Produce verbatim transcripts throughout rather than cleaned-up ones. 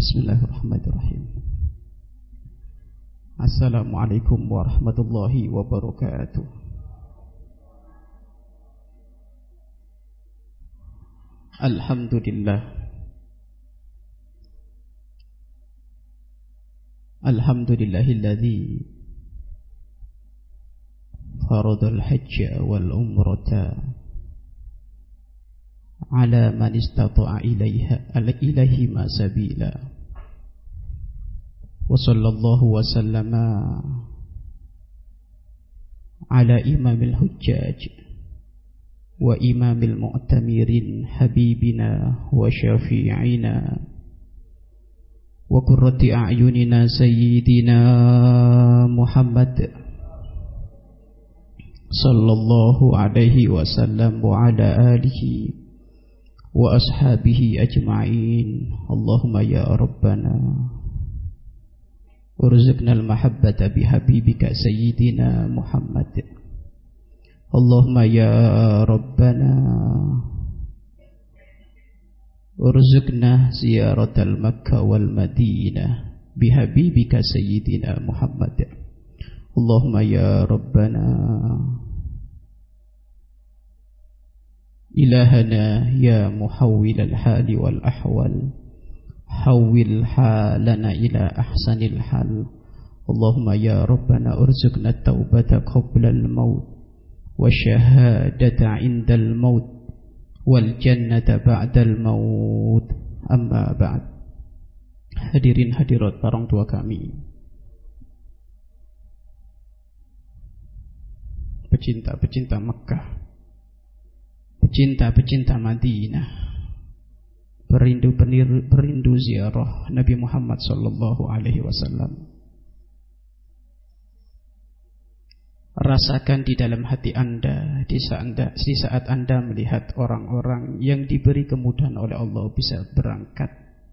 Bismillahirrahmanirrahim. Assalamualaikum warahmatullahi wabarakatuh. Alhamdulillah. Alhamdulillahilladzi faradal hajja wal umrata ala man istata'a ilaiha ilaihi ma sabila. Wa sallallahu wa sallama ala imamil hujjaj wa imamil mu'tamirin habibina wa syafi'ina wa qurrati a'yunina sayyidina Muhammad sallallahu alaihi wasallam wa ala alihi wa ashabihi ajma'in. Allahumma ya Rabbana urzuqnal mahabbata bihabibika sayyidina Muhammad. Allahumma ya Rabbana urzuqna ziyaratal Makkah wal Madinah bihabibika sayyidina Muhammad. Allahumma ya Rabbana ilahana ya muhawwilal hali wal ahwal hawwil halana ila ahsanil hal. Allahumma ya Rabbana urzuqna taubata qabla al-maut wa syahadata indal maut wal jannata ba'dal maut. Amma ba'd. Hadirin hadirat orang tua kami, pecinta-pecinta Makkah, pecinta-pecinta Madinah, perindu-perindu ziarah Nabi Muhammad sallallahu alaihi wasallam. Rasakan di dalam hati Anda di saat Anda, di saat Anda melihat orang-orang yang diberi kemudahan oleh Allah bisa berangkat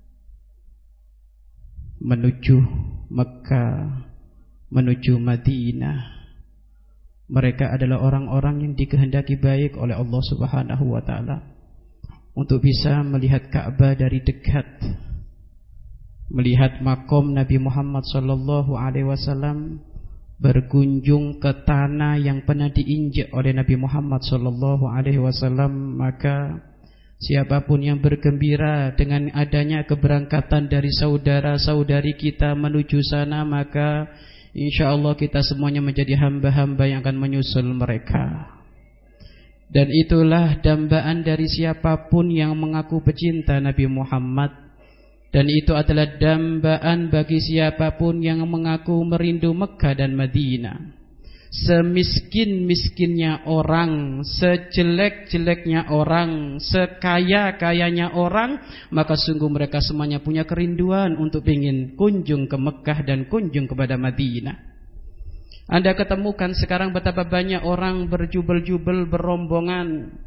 menuju Mekah, menuju Madinah. Mereka adalah orang-orang yang dikehendaki baik oleh Allah Subhanahu wa taala untuk bisa melihat Ka'bah dari dekat, melihat makom Nabi Muhammad sallallahu alaihi wasallam, berkunjung ke tanah yang pernah diinjak oleh Nabi Muhammad sallallahu alaihi wasallam. Maka siapapun yang bergembira dengan adanya keberangkatan dari saudara-saudari kita menuju sana, maka InsyaAllah kita semuanya menjadi hamba-hamba yang akan menyusul mereka. Dan itulah dambaan dari siapapun yang mengaku pecinta Nabi Muhammad. Dan itu adalah dambaan bagi siapapun yang mengaku merindu Mekah dan Madinah. Semiskin-miskinnya orang, sejelek-jeleknya orang, sekaya-kayanya orang, maka sungguh mereka semuanya punya kerinduan untuk ingin kunjung ke Mekah dan kunjung kepada Madinah. Anda ketemukan sekarang betapa banyak orang berjubel-jubel berombongan,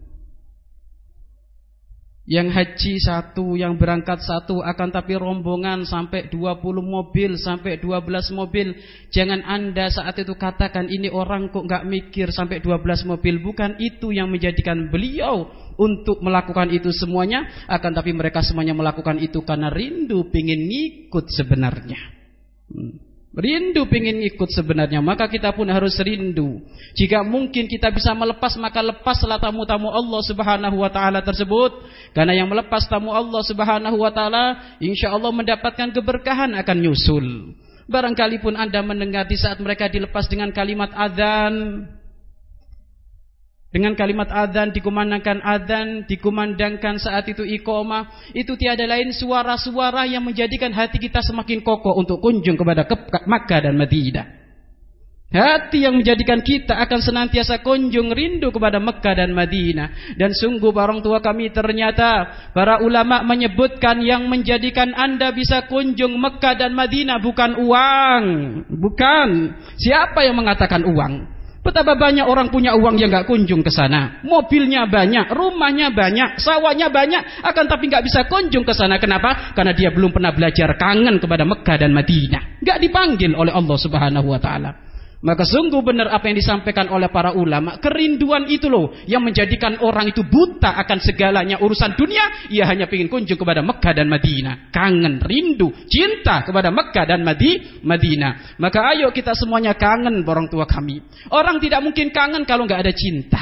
yang haji satu, yang berangkat satu, akan tapi rombongan sampai dua puluh mobil, sampai dua belas mobil. Jangan Anda saat itu katakan ini orang kok gak mikir sampai dua belas mobil. Bukan itu yang menjadikan beliau untuk melakukan itu semuanya, akan tapi mereka semuanya melakukan itu karena rindu pingin ngikut sebenarnya. hmm. Rindu pingin ikut sebenarnya, maka kita pun harus rindu. Jika mungkin kita bisa melepas, maka lepaslah tamu-tamu Allah Subhanahu wa taala tersebut. Karena yang melepas tamu Allah Subhanahu wa taala, insyaallah mendapatkan keberkahan akan nyusul. Barangkali pun Anda mendengar di saat mereka dilepas dengan kalimat azan. Dengan kalimat adzan, dikumandangkan adzan, dikumandangkan saat itu iqamah, itu tiada lain suara-suara yang menjadikan hati kita semakin kokoh untuk kunjung kepada Makkah dan Madinah. Hati yang menjadikan kita akan senantiasa kunjung rindu kepada Makkah dan Madinah. Dan sungguh orang tua kami, ternyata para ulama menyebutkan yang menjadikan Anda bisa kunjung Makkah dan Madinah bukan uang. Bukan. Siapa yang mengatakan uang? Betapa banyak orang punya uang yang gak kunjung ke sana. Mobilnya banyak, rumahnya banyak, sawahnya banyak, akan tapi gak bisa kunjung ke sana. Kenapa? Karena dia belum pernah belajar kangen kepada Mekah dan Madinah. Gak dipanggil oleh Allah Subhanahu wa taala. Maka sungguh benar apa yang disampaikan oleh para ulama. Kerinduan itu loh yang menjadikan orang itu buta akan segalanya urusan dunia. Ia hanya ingin kunjung kepada Mekah dan Madinah. Kangen, rindu, cinta kepada Mekah dan Madinah. Maka ayo kita semuanya kangen orang tua kami. Orang tidak mungkin kangen kalau nggak ada cinta.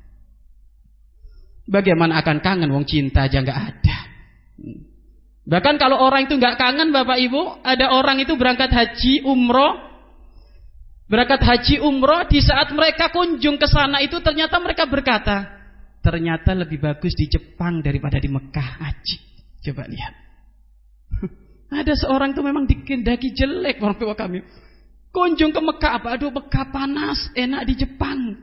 Bagaimana akan kangen wong cinta aja nggak ada. Bahkan kalau orang itu nggak kangen Bapak Ibu, ada orang itu berangkat haji, umroh. Berangkat haji umroh, di saat mereka kunjung ke sana itu ternyata mereka berkata, ternyata lebih bagus di Jepang daripada di Mekah haji. Coba lihat. Ada seorang itu memang dikendaki jelek orang tua kami. Kunjung ke Mekah apa? Aduh, Mekah panas, enak di Jepang.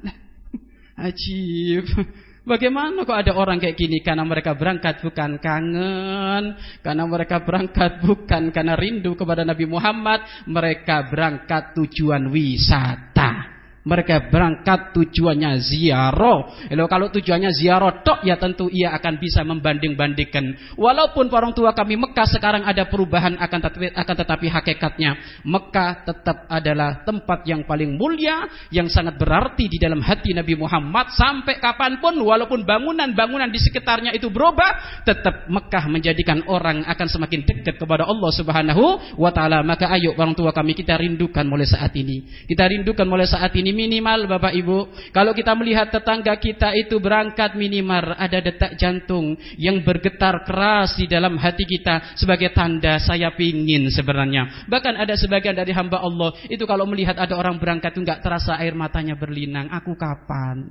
Ajib. Bagaimana kok ada orang kayak gini? Karena mereka berangkat bukan kangen, karena mereka berangkat bukan karena rindu kepada Nabi Muhammad. Mereka berangkat tujuan wisata. Mereka berangkat tujuannya ziarah. Kalau tujuannya ziarah tok, ya tentu ia akan bisa membanding-bandingkan. Walaupun orang tua kami Mekah sekarang ada perubahan, akan tetapi, akan tetapi hakikatnya Mekah tetap adalah tempat yang paling mulia, yang sangat berarti di dalam hati Nabi Muhammad. Sampai kapanpun, walaupun bangunan-bangunan di sekitarnya itu berubah, tetap Mekah menjadikan orang akan semakin dekat kepada Allah Subhanahu wa Ta'ala. Maka ayo orang tua kami, kita rindukan mulai saat ini. Kita rindukan mulai saat ini. Minimal Bapak Ibu, kalau kita melihat tetangga kita itu berangkat, minimal ada detak jantung yang bergetar keras di dalam hati kita sebagai tanda saya pingin sebenarnya. Bahkan ada sebagian dari hamba Allah itu kalau melihat ada orang berangkat itu nggak terasa air matanya berlinang. Aku kapan?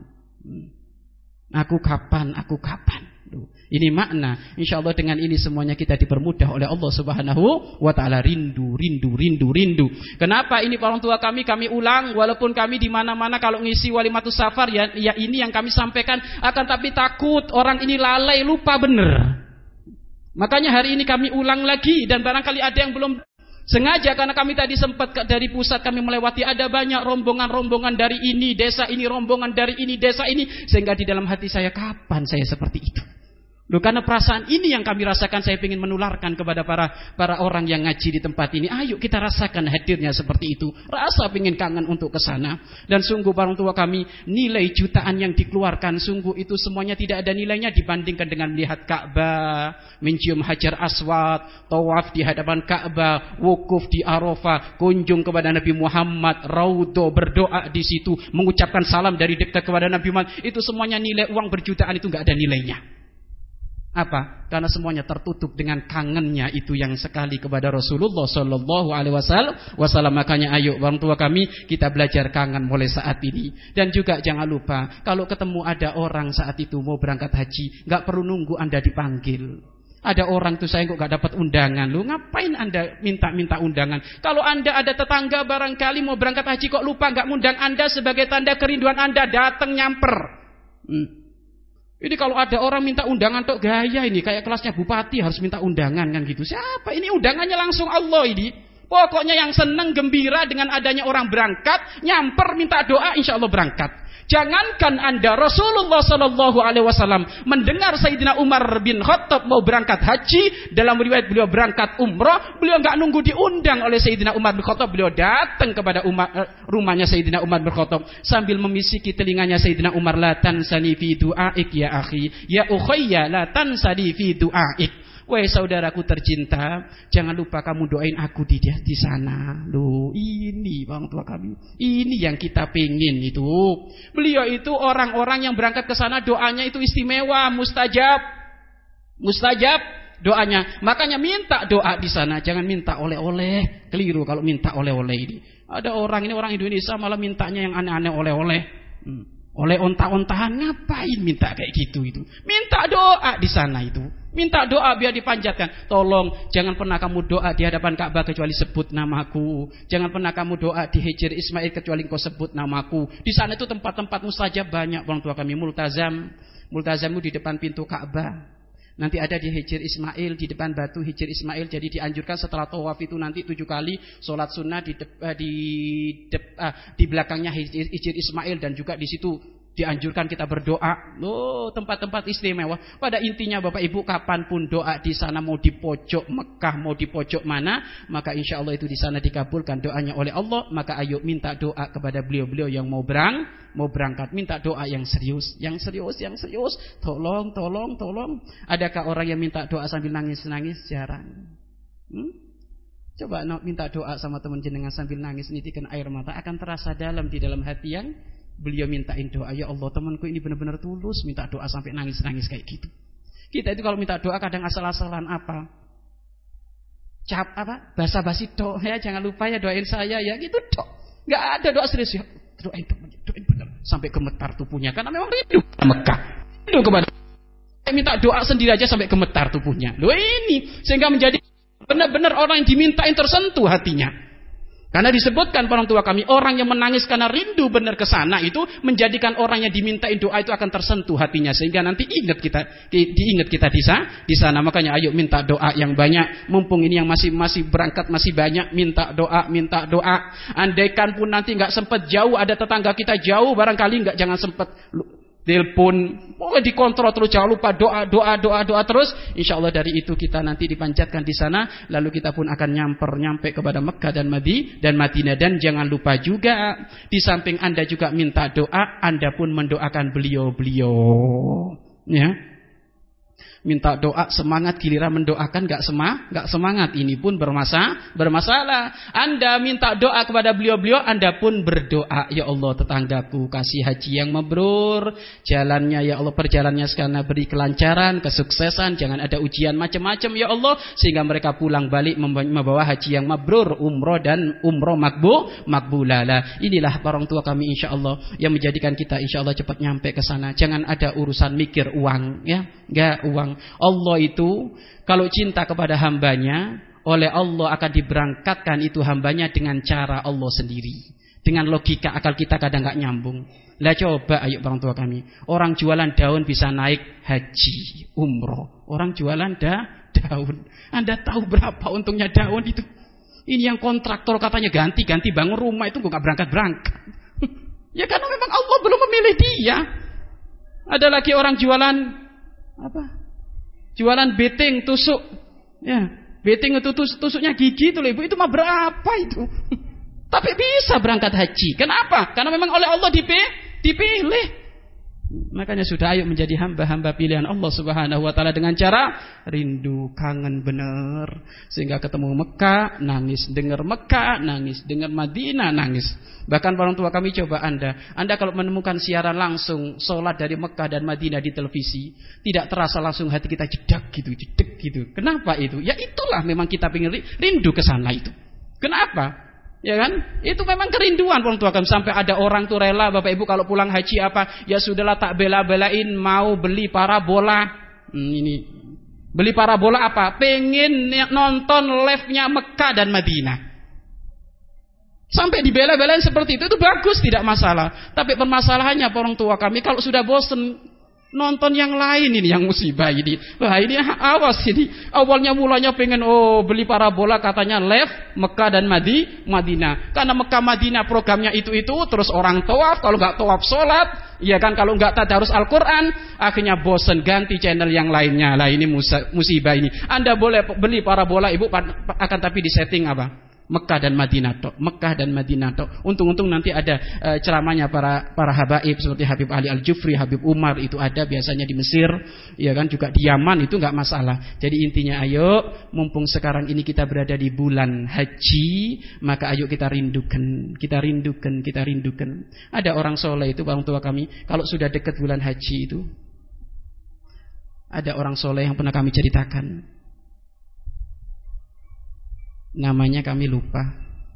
Aku kapan? Aku kapan? Ini makna. Insya Allah dengan ini semuanya kita dipermudah oleh Allah Subhanahu wa Ta'ala. Rindu, rindu, rindu, rindu. Kenapa ini orang tua kami, kami ulang, walaupun kami di mana-mana kalau ngisi walimatus safar, ya, ya ini yang kami sampaikan, akan tapi takut orang ini lalai, lupa benar. Makanya hari ini kami ulang lagi, dan barangkali ada yang belum sengaja, karena kami tadi sempat dari pusat kami melewati, ada banyak rombongan-rombongan dari ini desa ini, rombongan dari ini desa ini, sehingga di dalam hati saya, kapan saya seperti itu? Loh, karena perasaan ini yang kami rasakan, saya ingin menularkan kepada para para orang yang ngaji di tempat ini. Ayo kita rasakan hadirnya seperti itu. Rasa ingin kangen untuk ke sana. Dan sungguh orang tua kami, nilai jutaan yang dikeluarkan, sungguh itu semuanya tidak ada nilainya dibandingkan dengan melihat Ka'bah, mencium Hajar Aswad, tawaf di hadapan Ka'bah, wukuf di Arafah, kunjung kepada Nabi Muhammad, raudhah, berdoa di situ, mengucapkan salam dari dekat kepada Nabi Muhammad. Itu semuanya nilai uang berjutaan itu nggak ada nilainya. Apa? Karena semuanya tertutup dengan kangennya itu yang sekali kepada Rasulullah Sallallahu Alaihi Wasallam. Makanya ayo orang tua kami, kita belajar kangen mulai saat ini. Dan juga jangan lupa, kalau ketemu ada orang saat itu mau berangkat haji, nggak perlu nunggu Anda dipanggil. Ada orang tuh, saya kok gak dapat undangan. Lu ngapain Anda minta-minta undangan? Kalau Anda ada tetangga barangkali mau berangkat haji kok lupa gak ngundang Anda, sebagai tanda kerinduan Anda, datang nyamper. Hmm. Ini kalau ada orang minta undangan tok gaya ini, kayak kelasnya bupati harus minta undangan kan gitu. Siapa ini? Undangannya langsung Allah ini. Pokoknya yang senang gembira dengan adanya orang berangkat, nyamper minta doa, insya Allah berangkat. Jangankan Anda, Rasulullah Sallallahu Alaihi Wasallam mendengar Sayyidina Umar bin Khattab mau berangkat haji, dalam riwayat beliau berangkat umrah, beliau nggak nunggu diundang oleh Sayyidina Umar bin Khattab, beliau datang kepada Umar, rumahnya Sayyidina Umar bin Khattab sambil memisiki telinganya Sayyidina Umar, la tansani fi du'aik ya akhi, ya ukhayya la tansani fi du'aik. Wahai saudaraku tercinta, jangan lupa kamu doain aku di di sana. Loh, ini orang tua kami. Ini yang kita pengen itu. Beliau itu orang-orang yang berangkat ke sana doanya itu istimewa, mustajab. Mustajab doanya. Makanya minta doa di sana, jangan minta oleh-oleh. Keliru kalau minta oleh-oleh ini. Ada orang ini orang Indonesia malah mintanya yang aneh-aneh oleh-oleh. Hmm. Oleh onta-ontahan, ngapain minta kayak gitu itu? Minta doa di sana itu. Minta doa biar dipanjatkan. Tolong jangan pernah kamu doa di hadapan Ka'bah kecuali sebut namaku. Jangan pernah kamu doa di Hijr Ismail kecuali engkau sebut namaku. Di sana itu tempat-tempat mustajab banyak orang tua kami. Multazam, multazam itu di depan pintu Ka'bah. Nanti ada di Hijr Ismail, di depan batu Hijr Ismail. Jadi dianjurkan setelah tawaf itu nanti tujuh kali sholat sunnah di de, di, de, uh, di belakangnya Hijr Ismail, dan juga di situ Dianjurkan kita berdoa. Oh, tempat-tempat istimewa. Pada intinya Bapak Ibu, kapanpun doa di sana, mau di pojok Mekah, mau di pojok mana, maka insya Allah itu di sana dikabulkan doanya oleh Allah. Maka ayo minta doa kepada beliau-beliau yang mau berang, mau berangkat. Minta doa yang serius, yang serius, yang serius. Tolong, tolong, tolong. Adakah orang yang minta doa sambil nangis-nangis? Jarang. Hmm? Coba no, minta doa sama teman jenengan sambil nangis, nitikan air mata, akan terasa dalam di dalam hati yang beliau mintain doa. Ya Allah, temanku ini benar-benar tulus minta doa sampai nangis-nangis kayak gitu. Kita itu kalau minta doa kadang asal-asalan apa? Cap apa? Basa-basi doa ya, jangan lupa ya doain saya ya, gitu dok. Enggak ada doa serius ya. Doain doain benar sampai gemetar tubuhnya karena memang rindu Mekah. Rindu kepada minta doa sendiri aja sampai gemetar tubuhnya. Loh ini sehingga menjadi benar-benar orang yang dimintain tersentuh hatinya. Karena disebutkan orang tua kami, orang yang menangis karena rindu benar ke sana itu menjadikan orang yang dimintain doa itu akan tersentuh hatinya sehingga nanti ingat kita, diingat kita di sana. Di sana makanya ayo minta doa yang banyak. Mumpung ini yang masih masih berangkat masih banyak, minta doa, minta doa. Andaikan pun nanti nggak sempat jauh, ada tetangga kita jauh, barangkali nggak jangan sempat telepon, boleh dikontrol terus, jangan lupa doa, doa, doa, doa terus. Insya Allah dari itu kita nanti dipanjatkan di sana, lalu kita pun akan nyamper nyampe kepada Mekah dan Madi dan Madinah. Dan jangan lupa juga di samping Anda juga minta doa, Anda pun mendoakan beliau-beliau, ya. Minta doa semangat, giliran mendoakan gak semang, gak semangat, ini pun bermasalah, bermasalah. Anda minta doa kepada beliau-beliau, Anda pun berdoa, ya Allah tetanggaku kasih haji yang mabrur, jalannya ya Allah perjalanannya sekarang beri kelancaran, kesuksesan, jangan ada ujian macam-macam ya Allah, sehingga mereka pulang balik membawa haji yang mabrur, umroh dan umroh makbul, makbulala. Inilah orang tua kami insya Allah yang menjadikan kita insya Allah cepat nyampe ke sana. Jangan ada urusan mikir uang, ya, enggak uang. Allah itu kalau cinta kepada hambanya, oleh Allah akan diberangkatkan itu hambanya dengan cara Allah sendiri. Dengan logika akal kita kadang gak nyambung. Lah coba ayo orang tua kami, orang jualan daun bisa naik haji, umroh. Orang jualan da, daun. Anda tahu berapa untungnya daun itu? Ini yang kontraktor katanya ganti-ganti bangun rumah itu gak berangkat-berangkat. Ya karena memang Allah belum memilih dia. Ada lagi orang jualan apa? Jualan beting tusuk, ya beting itu tusuk, tusuknya gigi itu loh ibu, itu mah berapa itu? Tapi bisa berangkat haji. Kenapa? Karena memang oleh Allah dipilih, dipilih. Makanya sudah ayo menjadi hamba-hamba pilihan Allah Subhanahu wa taala dengan cara rindu, kangen bener. Sehingga ketemu Mekah, nangis, dengar Mekah, nangis, dengar Madinah, nangis. Bahkan orang tua kami coba Anda, Anda kalau menemukan siaran langsung salat dari Mekah dan Madinah di televisi, tidak terasa langsung hati kita jedak gitu, jedek gitu. Kenapa itu? Ya itulah memang kita pengen rindu ke sana itu. Kenapa? Ya kan? Itu memang kerinduan orang tua kami. Sampai ada orang tuh rela Bapak Ibu kalau pulang haji apa? Ya sudahlah tak bela-belain mau beli parabola. Hmm, ini beli parabola apa? Pengen nonton live-nya Mekah dan Madinah. Sampai dibela-belain seperti itu, itu bagus, tidak masalah. Tapi permasalahannya orang tua kami kalau sudah bosen nonton yang lain, ini yang musibah ini. Wah ini awas ini. Awalnya mulanya pengen oh beli parabola katanya live Mekah dan Madi, Madinah. Karena Mekah Madinah programnya itu-itu, terus orang tawaf, kalau nggak tawaf sholat, ya kan, kalau nggak tadarus Al-Quran, akhirnya bosen ganti channel yang lainnya. Lah ini musibah ini. Anda boleh beli parabola ibu, akan tapi di setting apa? Mekah dan Madinah tok, Mekah dan Madinah tok. Untung-untung nanti ada e, ceramahnya para para habaib seperti Habib Ali Al-Jufri, Habib Umar itu ada biasanya di Mesir, ya kan, juga di Yaman itu nggak masalah. Jadi intinya ayo, mumpung sekarang ini kita berada di bulan haji, maka ayo kita rindukan, kita rindukan, kita rindukan. Ada orang soleh itu orang tua kami, kalau sudah dekat bulan haji itu, ada orang soleh yang pernah kami ceritakan. Namanya kami lupa.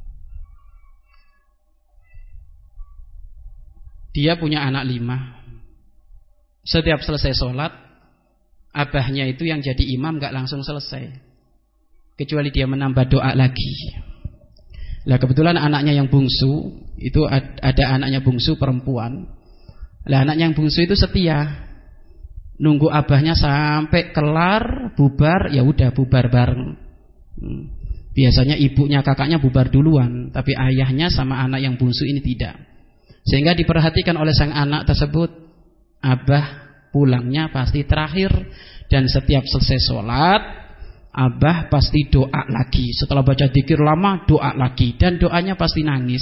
Dia punya anak lima. Setiap selesai sholat, abahnya itu yang jadi imam gak langsung selesai, kecuali dia menambah doa lagi. Lah kebetulan anaknya yang bungsu itu ada anaknya bungsu perempuan. Lah anaknya yang bungsu itu setia, nunggu abahnya sampai kelar bubar, ya udah bubar bareng. Hmm. Biasanya ibunya kakaknya bubar duluan, tapi ayahnya sama anak yang bungsu ini tidak. Sehingga diperhatikan oleh sang anak tersebut, Abah pulangnya pasti terakhir, dan setiap selesai sholat Abah pasti doa lagi. Setelah baca dzikir lama doa lagi, dan doanya pasti nangis.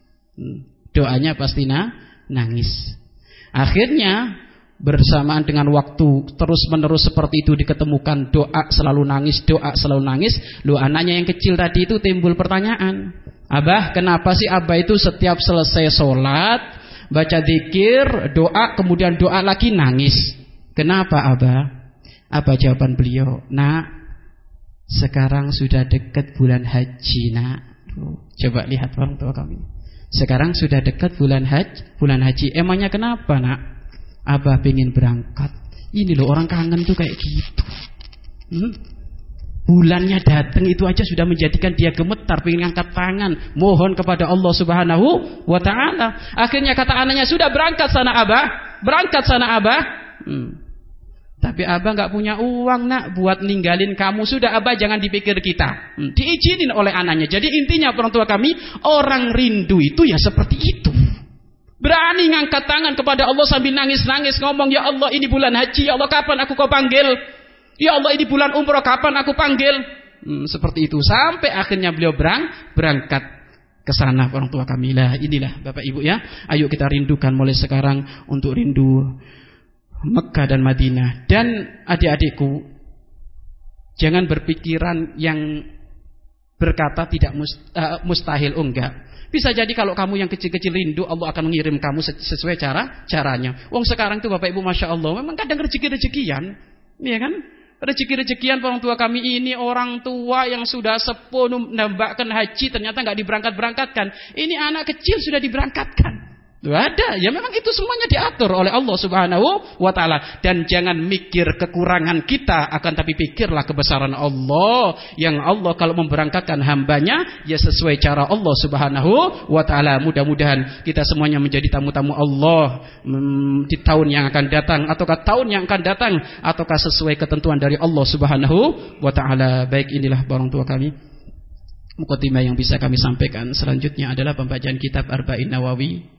Doanya pasti na nangis. Akhirnya bersamaan dengan waktu terus menerus seperti itu diketemukan doa selalu nangis, doa selalu nangis. Loh, anaknya yang kecil tadi itu timbul pertanyaan, Abah, kenapa sih Abah itu setiap selesai sholat baca dzikir, doa, kemudian doa lagi nangis? Kenapa Abah? Apa jawaban beliau? Nak, sekarang sudah dekat bulan haji, nak. Coba lihat orang tua kami. Sekarang sudah dekat bulan haji, bulan haji. Emangnya kenapa, nak? Abah pengen berangkat. Ini loh, orang kangen tuh kayak gitu. Hmm? Bulannya datang itu aja sudah menjadikan dia gemetar, pengen angkat tangan, mohon kepada Allah Subhanahu wa ta'ala. Akhirnya kata anaknya, sudah berangkat sana Abah, berangkat sana Abah. Hmm. Tapi Abah nggak punya uang, nak, buat ninggalin kamu. Sudah Abah, jangan dipikir kita. Hmm. Diizinin oleh anaknya. Jadi intinya orang tua kami, orang rindu itu ya seperti itu. Berani ngangkat tangan kepada Allah sambil nangis-nangis, ngomong, ya Allah ini bulan haji, ya Allah kapan aku kau panggil? Ya Allah ini bulan umroh, kapan aku panggil? Hmm, seperti itu. Sampai akhirnya beliau berang, berangkat ke sana orang tua kami. Lah inilah Bapak Ibu ya. Ayo kita rindukan mulai sekarang untuk rindu Mekah dan Madinah. Dan adik-adikku, jangan berpikiran yang berkata tidak mustahil. Oh enggak. Bisa jadi kalau kamu yang kecil-kecil rindu, Allah akan mengirim kamu sesuai cara caranya. Wong sekarang tuh Bapak Ibu Masya Allah, memang kadang rezeki-rezekian, iya kan? Rezeki-rezekian orang tua kami ini, orang tua yang sudah sepuh nambahkan haji ternyata nggak diberangkat-berangkatkan. Ini anak kecil sudah diberangkatkan. Tuh ada, ya memang itu semuanya diatur oleh Allah Subhanahu wa ta'ala. Dan jangan mikir kekurangan kita, akan tapi pikirlah kebesaran Allah. Yang Allah kalau memberangkatkan hambanya, ya sesuai cara Allah Subhanahu wa ta'ala. Mudah-mudahan kita semuanya menjadi tamu-tamu Allah hmm, di tahun yang akan datang, ataukah tahun yang akan datang, ataukah sesuai ketentuan dari Allah Subhanahu wa ta'ala. Baik, inilah orang tua kami, mukadimah yang bisa kami sampaikan. Selanjutnya adalah pembacaan kitab Arba'in Nawawi.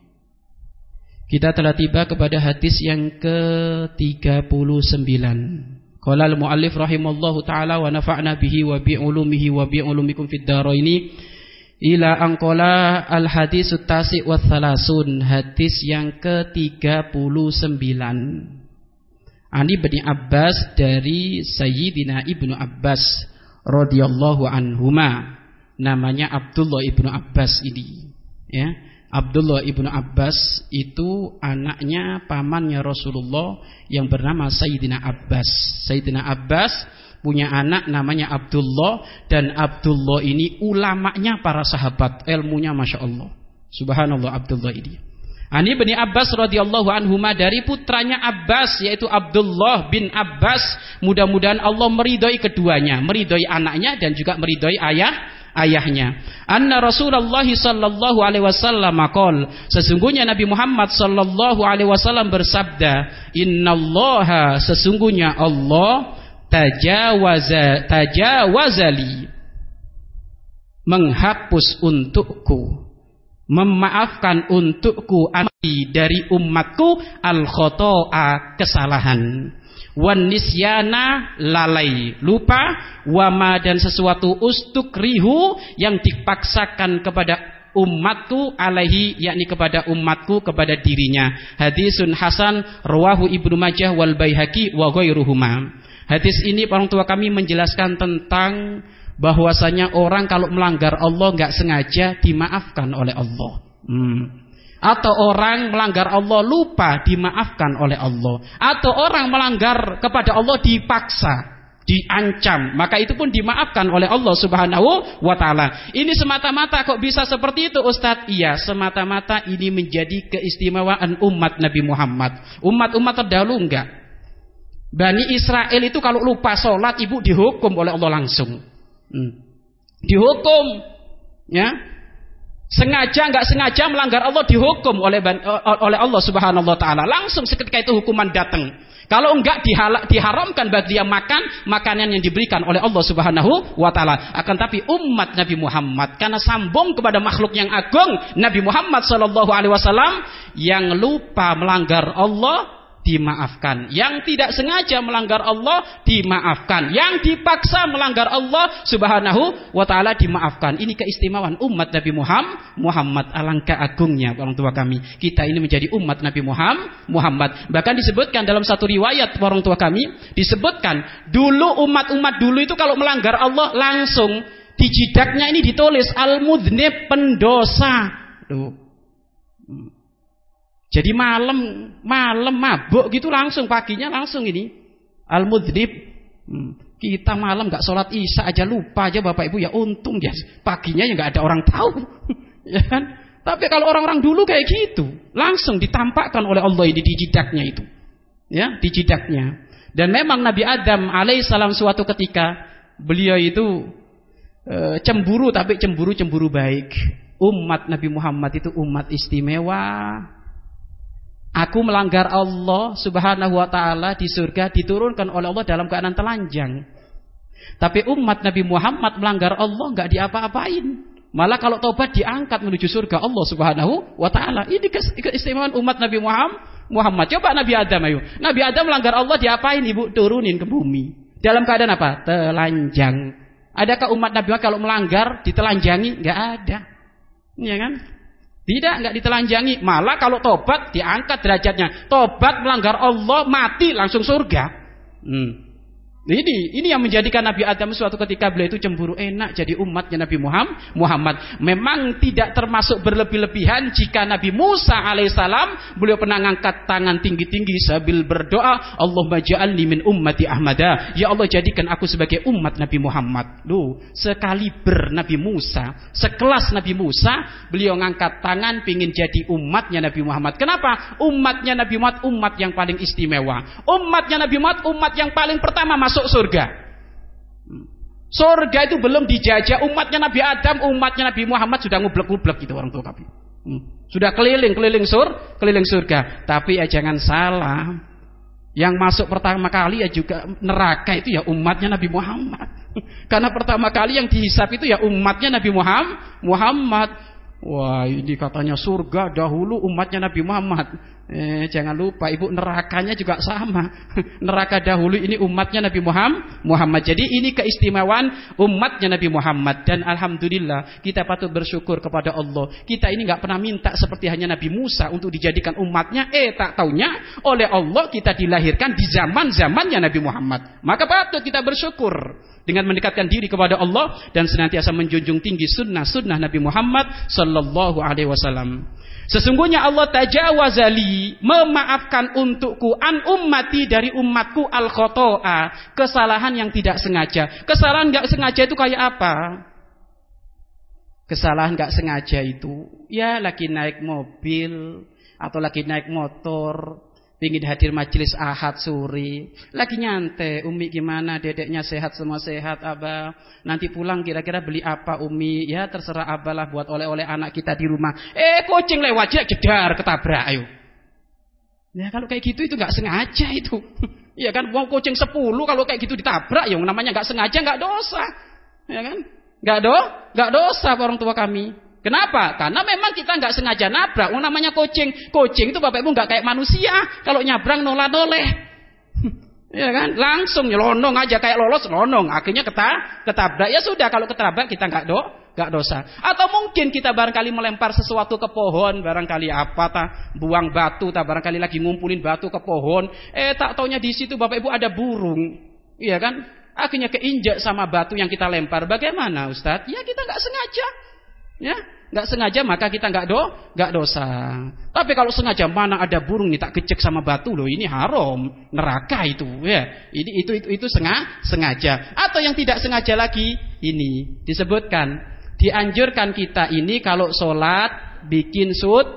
Kita telah tiba kepada hadis yang ke tiga puluh sembilan. Qala al-muallif rahimallahu taala wa nafa'na bihi wa bi ulumihi wa bi ulumikum fid dharaini ila an qala al-hadisut tasi' wa thalasun. Hadis yang ke tiga puluh sembilan. Ani bin Abbas, dari Sayyidina Ibnu Abbas radhiyallahu anhuma. Namanya Abdullah Ibnu Abbas ini, ya. Abdullah Ibnu Abbas itu anaknya pamannya Rasulullah yang bernama Sayyidina Abbas. Sayyidina Abbas punya anak namanya Abdullah, dan Abdullah ini ulamanya para sahabat, ilmunya Masya Allah. Subhanallah Abdullah ini. Ani bin Abbas radhiyallahu anhuma, dari putranya Abbas yaitu Abdullah bin Abbas. Mudah-mudahan Allah meridhai keduanya, meridhai anaknya dan juga meridhai ayah ayahnya. Anna Rasulullah sallallahu alaihi wasallam qol, sesungguhnya Nabi Muhammad sallallahu alaihi wasallam bersabda, innallaha, sesungguhnya Allah tajawaza tajawazali, menghapus untukku, memaafkan untukku dari umatku al-khoto'a, kesalahan, wan nisyana, lalai, lupa, wama, dan sesuatu ustukrihu, yang dipaksakan kepada umatku, alaihi, yakni kepada umatku, kepada dirinya. Hadisun hasan rawahu Ibnu Majah wal Baihaqi wa ghairuhuma. Hadis ini orang tua kami menjelaskan tentang bahwasanya orang kalau melanggar Allah nggak sengaja dimaafkan oleh Allah. Hmm. Atau orang melanggar Allah lupa, dimaafkan oleh Allah. Atau orang melanggar kepada Allah dipaksa, diancam, maka itu pun dimaafkan oleh Allah Subhanahu wa ta'ala. Ini semata-mata kok bisa seperti itu Ustadz? Iya, semata-mata ini menjadi keistimewaan umat Nabi Muhammad. Umat-umat terdahulu enggak. Bani Israel itu kalau lupa sholat, ibu dihukum oleh Allah langsung. Hmm. Dihukum, ya. sengaja nggak sengaja melanggar Allah dihukum oleh oleh Allah Subhanahu wa taala. Langsung seketika itu hukuman datang. Kalau enggak dihalak, diharamkan bagi dia makan makanan yang diberikan oleh Allah Subhanahu wa taala. Akan tapi umat Nabi Muhammad karena sambung kepada makhluk yang agung Nabi Muhammad sallallahu alaihi wasallam yang lupa melanggar Allah dimaafkan, yang tidak sengaja melanggar Allah dimaafkan, yang dipaksa melanggar Allah Subhanahu wa taala dimaafkan. Ini keistimewaan umat Nabi Muhammad. Alangkah agungnya orang tua kami. Kita ini menjadi umat Nabi Muhammad. Bahkan disebutkan dalam satu riwayat orang tua kami, disebutkan dulu umat-umat dulu itu kalau melanggar Allah langsung di jidaknya ini ditulis al-mudznib, pendosa. Tuh. Jadi malam, malam mabuk gitu langsung, paginya langsung ini al-mudznib. Hmm. Kita malam nggak sholat isya aja lupa aja Bapak Ibu, ya untung ya paginya ya nggak ada orang tahu, ya kan? Tapi kalau orang-orang dulu kayak gitu, langsung ditampakkan oleh Allah ini di jidaknya itu, ya di jidaknya. Dan memang Nabi Adam alaihissalam suatu ketika beliau itu e, cemburu, tapi cemburu cemburu baik. Umat Nabi Muhammad itu umat istimewa. Aku melanggar Allah Subhanahu wa taala di surga diturunkan oleh Allah dalam keadaan telanjang. Tapi umat Nabi Muhammad melanggar Allah enggak diapa-apain. Malah kalau taubat diangkat menuju surga Allah Subhanahu wa taala. Ini keistimewaan umat Nabi Muhammad. Coba Nabi Adam ayo. Nabi Adam melanggar Allah diapain Ibu? Turunin ke bumi. Dalam keadaan apa? Telanjang. Adakah umat Nabi Muhammad kalau melanggar ditelanjangi? Enggak ada. Iya kan? Tidak, enggak ditelanjangi. Malah kalau tobat diangkat derajatnya. Tobat melanggar Allah mati langsung surga. Hmm. Ini ini yang menjadikan Nabi Adam suatu ketika beliau itu cemburu, enak jadi umatnya Nabi Muhammad. Memang tidak termasuk berlebih-lebihan jika Nabi Musa alaihissalam beliau pernah ngangkat tangan tinggi-tinggi sambil berdoa, Allahumma ja'alni min ummati Ahmada. Ya Allah jadikan aku sebagai umat Nabi Muhammad. Loh, sekaliber Nabi Musa, sekelas Nabi Musa, beliau ngangkat tangan pingin jadi umatnya Nabi Muhammad. Kenapa? Umatnya Nabi Muhammad umat yang paling istimewa. Umatnya Nabi Muhammad umat yang paling pertama masuk surga. Surga itu belum dijajah umatnya Nabi Adam, umatnya Nabi Muhammad sudah ngublek-ngublek gitu orang tua kami. Hmm. Sudah keliling-keliling sur, keliling surga. Tapi ya jangan salah. Yang masuk pertama kali ya juga neraka itu ya umatnya Nabi Muhammad. Karena pertama kali yang dihisap itu ya umatnya Nabi Muhammad. Wah, ini katanya surga dahulu umatnya Nabi Muhammad. Eh, jangan lupa Ibu, nerakanya juga sama. Neraka dahulu ini umatnya Nabi Muhammad. Jadi ini keistimewaan umatnya Nabi Muhammad. Dan alhamdulillah kita patut bersyukur kepada Allah. Kita ini nggak pernah minta seperti hanya Nabi Musa untuk dijadikan umatnya. Eh tak taunya oleh Allah kita dilahirkan di zaman-zamannya Nabi Muhammad. Maka patut kita bersyukur dengan mendekatkan diri kepada Allah dan senantiasa menjunjung tinggi sunnah-sunnah Nabi Muhammad sallallahu alaihi wasallam. Sesungguhnya Allah tajawazali, memaafkan untukku an ummati, dari umatku al khoto'a, kesalahan yang tidak sengaja. Kesalahan enggak sengaja itu kayak apa? Kesalahan enggak sengaja itu ya lagi naik mobil atau lagi naik motor, pingin hadir majelis ahad sore, lagi nyantai, Umi gimana, dedeknya sehat semua? Sehat Abah. Nanti pulang kira-kira beli apa Umi? Ya terserah Abah lah, buat oleh-oleh anak kita di rumah. Eh kucing lewat jedar ketabrak, ayo. Ya kalau kayak gitu itu nggak sengaja itu. Ya kan, wong kucing sepuluh kalau kayak gitu ditabrak, yang namanya nggak sengaja nggak dosa. Ya kan? Nggak do, nggak dosa orang tua kami. Kenapa? Karena memang kita nggak sengaja nabrak. Oh, namanya kucing. Kucing itu Bapak Ibu nggak kayak manusia. Kalau nyabrang nolah-noleh, ya kan? Langsung nyelonong aja kayak lolos lonong. Akhirnya keta, ketabrak. Ya sudah, kalau ketabrak kita nggak do, nggak dosa. Atau mungkin kita barangkali melempar sesuatu ke pohon, barangkali apa ta? Buang batu, ta barangkali lagi ngumpulin batu ke pohon. Eh tak taunya di situ Bapak Ibu ada burung, iya kan? Akhirnya keinjak sama batu yang kita lempar. Bagaimana Ustadz? Ya kita nggak sengaja. Ya, nggak sengaja maka kita nggak do, nggak dosa. Tapi kalau sengaja, mana ada burung nih tak kecek sama batu loh, ini haram, neraka itu. Ya, ini itu itu itu sengaja, sengaja. Atau yang tidak sengaja lagi, ini disebutkan, dianjurkan kita ini kalau sholat bikin sut,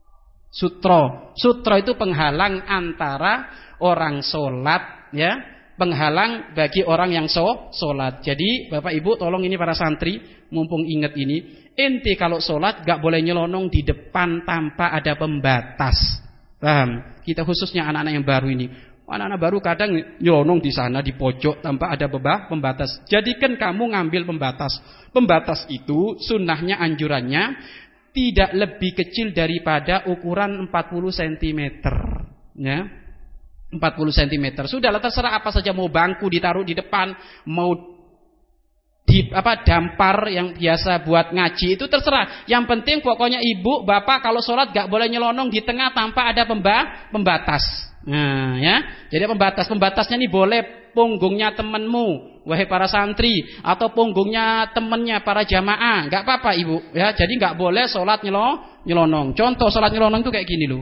sutro. Sutro itu penghalang antara orang sholat, ya, penghalang bagi orang yang so, sholat. Jadi Bapak Ibu tolong ini para santri, mumpung ingat ini, ente kalau sholat gak boleh nyelonong di depan tanpa ada pembatas. Paham? Kita khususnya anak-anak yang baru ini. Anak-anak baru kadang nyelonong di sana di pojok tanpa ada pembatas. Jadikan kamu ngambil pembatas. Pembatas itu sunnahnya, anjurannya tidak lebih kecil daripada ukuran empat puluh sentimeter. Ya. empat puluh sentimeter. Sudahlah, terserah apa saja, mau bangku ditaruh di depan, mau di apa dampar yang biasa buat ngaji, itu terserah. Yang penting pokoknya ibu, bapak kalau sholat gak boleh nyelonong di tengah tanpa ada pemba, pembatas. Nah, ya. Jadi pembatas, pembatasnya nih boleh punggungnya temenmu, wahai para santri, atau punggungnya temennya para jamaah, gak apa-apa ibu. Ya, jadi gak boleh sholat nyelonong. nyelonong. Contoh sholat nyelonong itu kayak gini loh.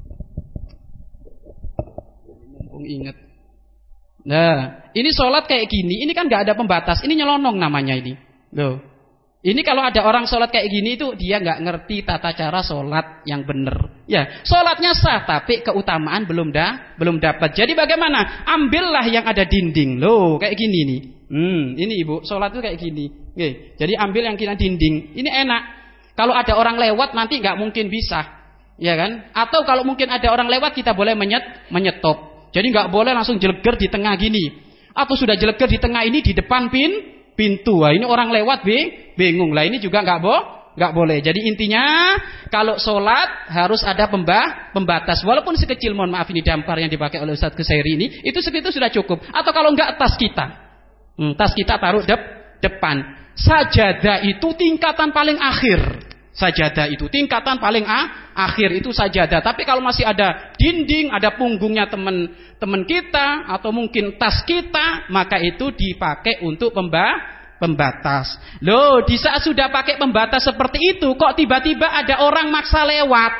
Ingat. Nah, ini sholat kayak gini, ini kan nggak ada pembatas, ini nyelonong namanya ini. Loh, ini kalau ada orang sholat kayak gini itu dia nggak ngerti tata cara sholat yang benar. Ya, sholatnya sah, tapi keutamaan belum dah, belum dapat. Jadi bagaimana? Ambillah yang ada dinding. Loh, kayak gini nih. Hmm, ini ibu, sholat itu kayak gini. Oke, jadi ambil yang kira dinding. Ini enak. Kalau ada orang lewat nanti nggak mungkin bisa, ya kan? Atau kalau mungkin ada orang lewat kita boleh menyet, menyetop. Jadi nggak boleh langsung jeleger di tengah gini. Atau sudah jeleger di tengah ini di depan pin pintu. Wah, ini orang lewat be, bingung lah. Ini juga nggak bo, nggak boleh. Jadi intinya kalau sholat harus ada pemba, pembatas. Walaupun sekecil, mohon maaf ini dampar yang dipakai oleh Ustadz Kesairi ini, itu segitu sudah cukup. Atau kalau nggak tas kita, hmm, tas kita taruh dep, depan. Sajadah itu tingkatan paling akhir. Sajadah itu tingkatan paling ah, akhir itu sajadah. Tapi kalau masih ada dinding, ada punggungnya teman-teman kita atau mungkin tas kita, maka itu dipakai untuk pemba, pembatas. Loh, di saat sudah pakai pembatas seperti itu, kok tiba-tiba ada orang maksa lewat?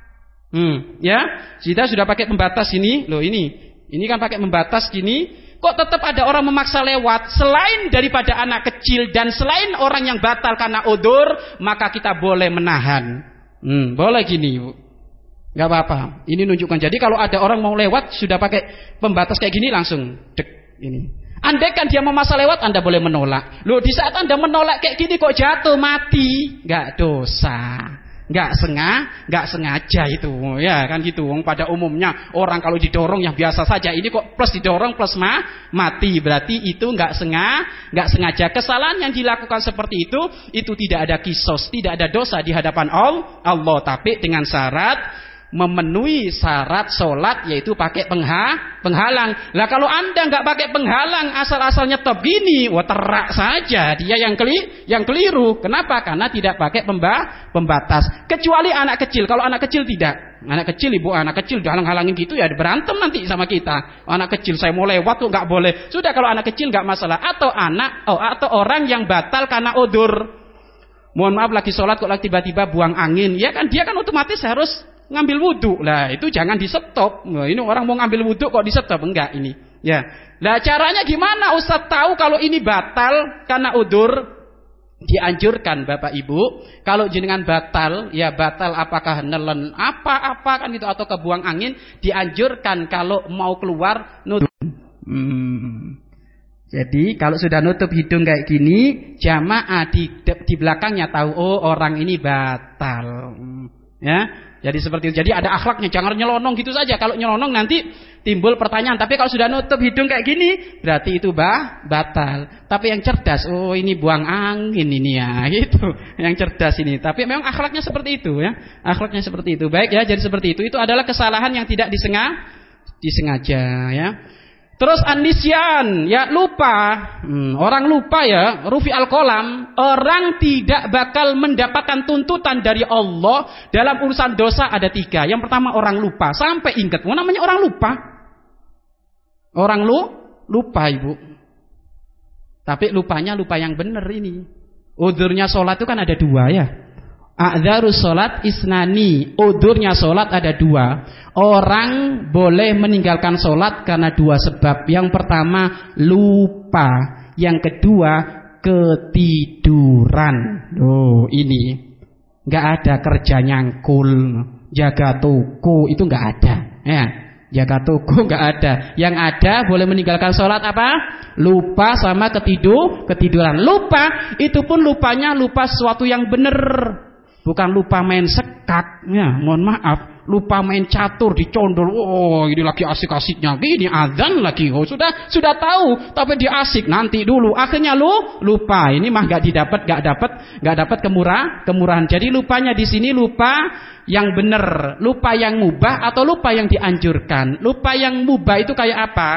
Hmm, ya, kita sudah pakai pembatas ini. Loh, ini, ini kan pakai pembatas gini. Kok tetap ada orang memaksa lewat? Selain daripada anak kecil dan selain orang yang batal karena udzur, maka kita boleh menahan. Hmm, boleh gini, Bu. Gak apa-apa. Ini nunjukkan. Jadi kalau ada orang mau lewat sudah pakai pembatas kayak gini langsung dek ini. Andaikan dia mau masa lewat, Anda boleh menolak. Loh, di saat Anda menolak kayak gini kok jatuh mati, gak dosa. Nggak sengaja, nggak sengaja itu, ya kan gitu. Pada umumnya orang kalau didorong yang biasa saja, ini kok plus didorong plus ma, mati, berarti itu nggak sengaja, nggak sengaja. Kesalahan yang dilakukan seperti itu, itu tidak ada kisos, tidak ada dosa di hadapan Allah, tapi dengan syarat memenuhi syarat sholat, yaitu pakai pengha, penghalang. Lah kalau Anda nggak pakai penghalang, asal-asal nyetop gini, wah terak saja dia yang keli, yang keliru. Kenapa? Karena tidak pakai pemba, pembatas. Kecuali anak kecil. Kalau anak kecil tidak. Anak kecil, ibu anak kecil dihalang-halangin gitu ya berantem nanti sama kita. Anak kecil saya mau lewat tuh nggak boleh. Sudah, kalau anak kecil nggak masalah. Atau anak, oh atau orang yang batal karena udzur. Mohon maaf lagi sholat kok lagi tiba-tiba buang angin, ya kan dia kan otomatis harus ngambil wudhu. Lah itu jangan di stop. Nah, ini orang mau ngambil wudhu kok di stop? Enggak ini. Ya. Lah caranya gimana Ustaz tahu kalau ini batal karena udzur? Dianjurkan Bapak Ibu, kalau jenengan batal, ya batal apakah nelen apa-apa kan itu atau kebuang angin, dianjurkan kalau mau keluar nutup. Hmm. Jadi kalau sudah nutup hidung kayak gini, jamaah di di belakangnya tahu oh orang ini batal. Ya. Jadi seperti itu. Jadi ada akhlaknya, jangan nyelonong gitu saja. Kalau nyelonong nanti timbul pertanyaan. Tapi kalau sudah nutup hidung kayak gini, berarti itu bah, batal. Tapi yang cerdas, oh ini buang angin ini ya, gitu. Yang cerdas ini. Tapi memang akhlaknya seperti itu ya. Akhlaknya seperti itu. Baik ya, jadi seperti itu. Itu adalah kesalahan yang tidak disengaja, disengaja ya. Terus anisyan, ya lupa. Hmm, orang lupa ya, rufi al-qalam, orang tidak bakal mendapatkan tuntutan dari Allah dalam urusan dosa ada tiga. Yang pertama orang lupa, sampai ingat. Mau namanya orang lupa. Orang lu lupa ibu. Tapi lupanya lupa yang benar ini. Udzurnya sholat itu kan ada dua ya. A'dzarus sholat isnani, udurnya sholat ada dua. Orang boleh meninggalkan sholat karena dua sebab. Yang pertama lupa, yang kedua ketiduran. Oh ini nggak ada kerja nyangkul, jaga toko itu nggak ada. Ya, Jaga toko nggak ada. Yang ada boleh meninggalkan sholat apa? Lupa sama ketidur, ketiduran. Lupa itu pun lupanya lupa sesuatu yang benar. Bukan lupa main sekak, ya, mohon maaf, lupa main catur dicondol. Oh, ini lagi asik-asiknya, ini azan lagi. Oh, sudah sudah tahu, tapi dia asik nanti dulu. Akhirnya lu lupa. Ini mah nggak didapat, nggak dapat, nggak dapat kemurah, kemurahan. Jadi lupanya di sini lupa yang benar, lupa yang mubah atau lupa yang dianjurkan. Lupa yang mubah itu kayak apa?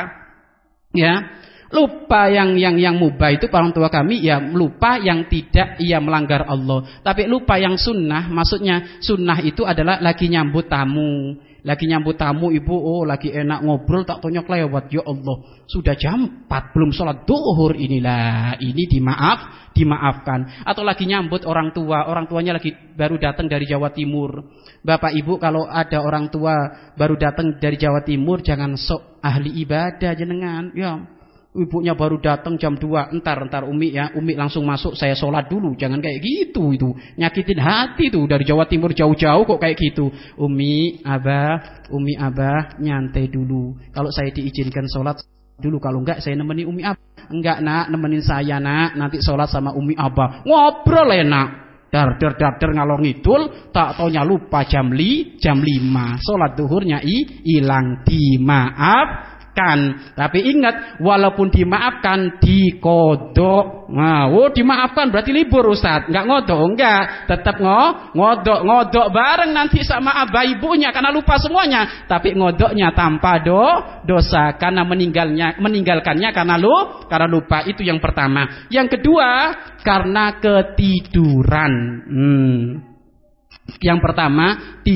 Ya. Lupa yang yang yang mubah itu orang tua kami ya lupa yang tidak ia melanggar Allah. Tapi lupa yang sunnah, maksudnya sunnah itu adalah lagi nyambut tamu. Lagi nyambut tamu ibu, oh lagi enak ngobrol tak tonyok lewat. Ya Allah, sudah jam empat belum sholat duhur, inilah ini dimaaf, dimaafkan. Atau lagi nyambut orang tua, orang tuanya lagi baru datang dari Jawa Timur. Bapak ibu kalau ada orang tua baru datang dari Jawa Timur jangan sok ahli ibadah jenengan. Ya. Ibunya baru datang jam dua, entar entar Umi ya, Umi langsung masuk, saya sholat dulu, jangan kayak gitu itu, nyakitin hati tuh dari Jawa Timur jauh-jauh kok kayak gitu. Umi, Abah, Umi, Abah, nyantai dulu. Kalau saya diizinkan sholat dulu, kalau enggak saya nemenin Umi Abah. Enggak nak, nemenin saya nak, nanti sholat sama Umi Abah, ngobrol enak. Dar dar dar dar ngalor ngidul, tak taunya lupa jam li, jam lima, sholat duhurnya i hilang, dimaaf. Kan, tapi ingat walaupun dimaafkan dikodok. Nah, oh dimaafkan berarti libur Ustaz, nggak ngodok, enggak, tetap ngo, ngodok, ngodok bareng nanti sama abah ibunya karena lupa semuanya. Tapi ngodoknya tanpa do, dosa karena meninggalnya, meninggalkannya karena lu, karena lupa. Itu yang pertama. Yang kedua karena ketiduran. Hmm. Yang pertama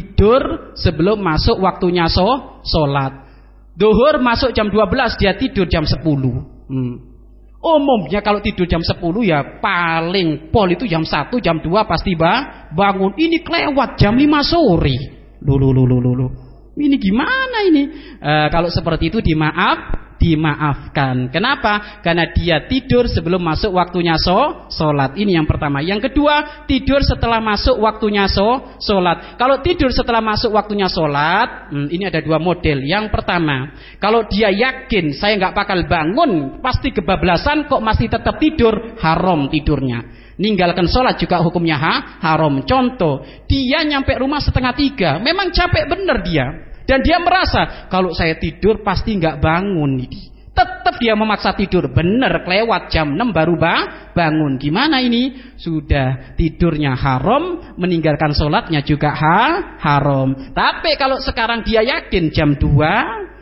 tidur sebelum masuk waktunya so, sholat. Duhur masuk jam dua belas, dia tidur jam sepuluh. Hmm. Umumnya kalau tidur jam sepuluh ya paling pol itu jam satu, jam dua pasti bah, bangun. Ini kelewat jam lima sore. Lulu lulu lulu. Ini gimana ini? E, kalau seperti itu dimaaf, dimaafkan. Kenapa? Karena dia tidur sebelum masuk waktunya so, sholat. Ini yang pertama. Yang kedua, tidur setelah masuk waktunya so, sholat. Kalau tidur setelah masuk waktunya sholat, hmm, ini ada dua model. Yang pertama, kalau dia yakin saya nggak bakal bangun, pasti kebablasan kok masih tetap tidur, haram tidurnya. Ninggalkan sholat juga hukumnya ha, haram. Contoh, dia nyampe rumah setengah tiga, memang capek bener dia. Dan dia merasa kalau saya tidur pasti nggak bangun ini. Tetap dia memaksa tidur, bener kelewat jam enam baru bah, bangun. Gimana ini? Sudah tidurnya haram, meninggalkan sholatnya juga ha, haram. Tapi kalau sekarang dia yakin jam dua,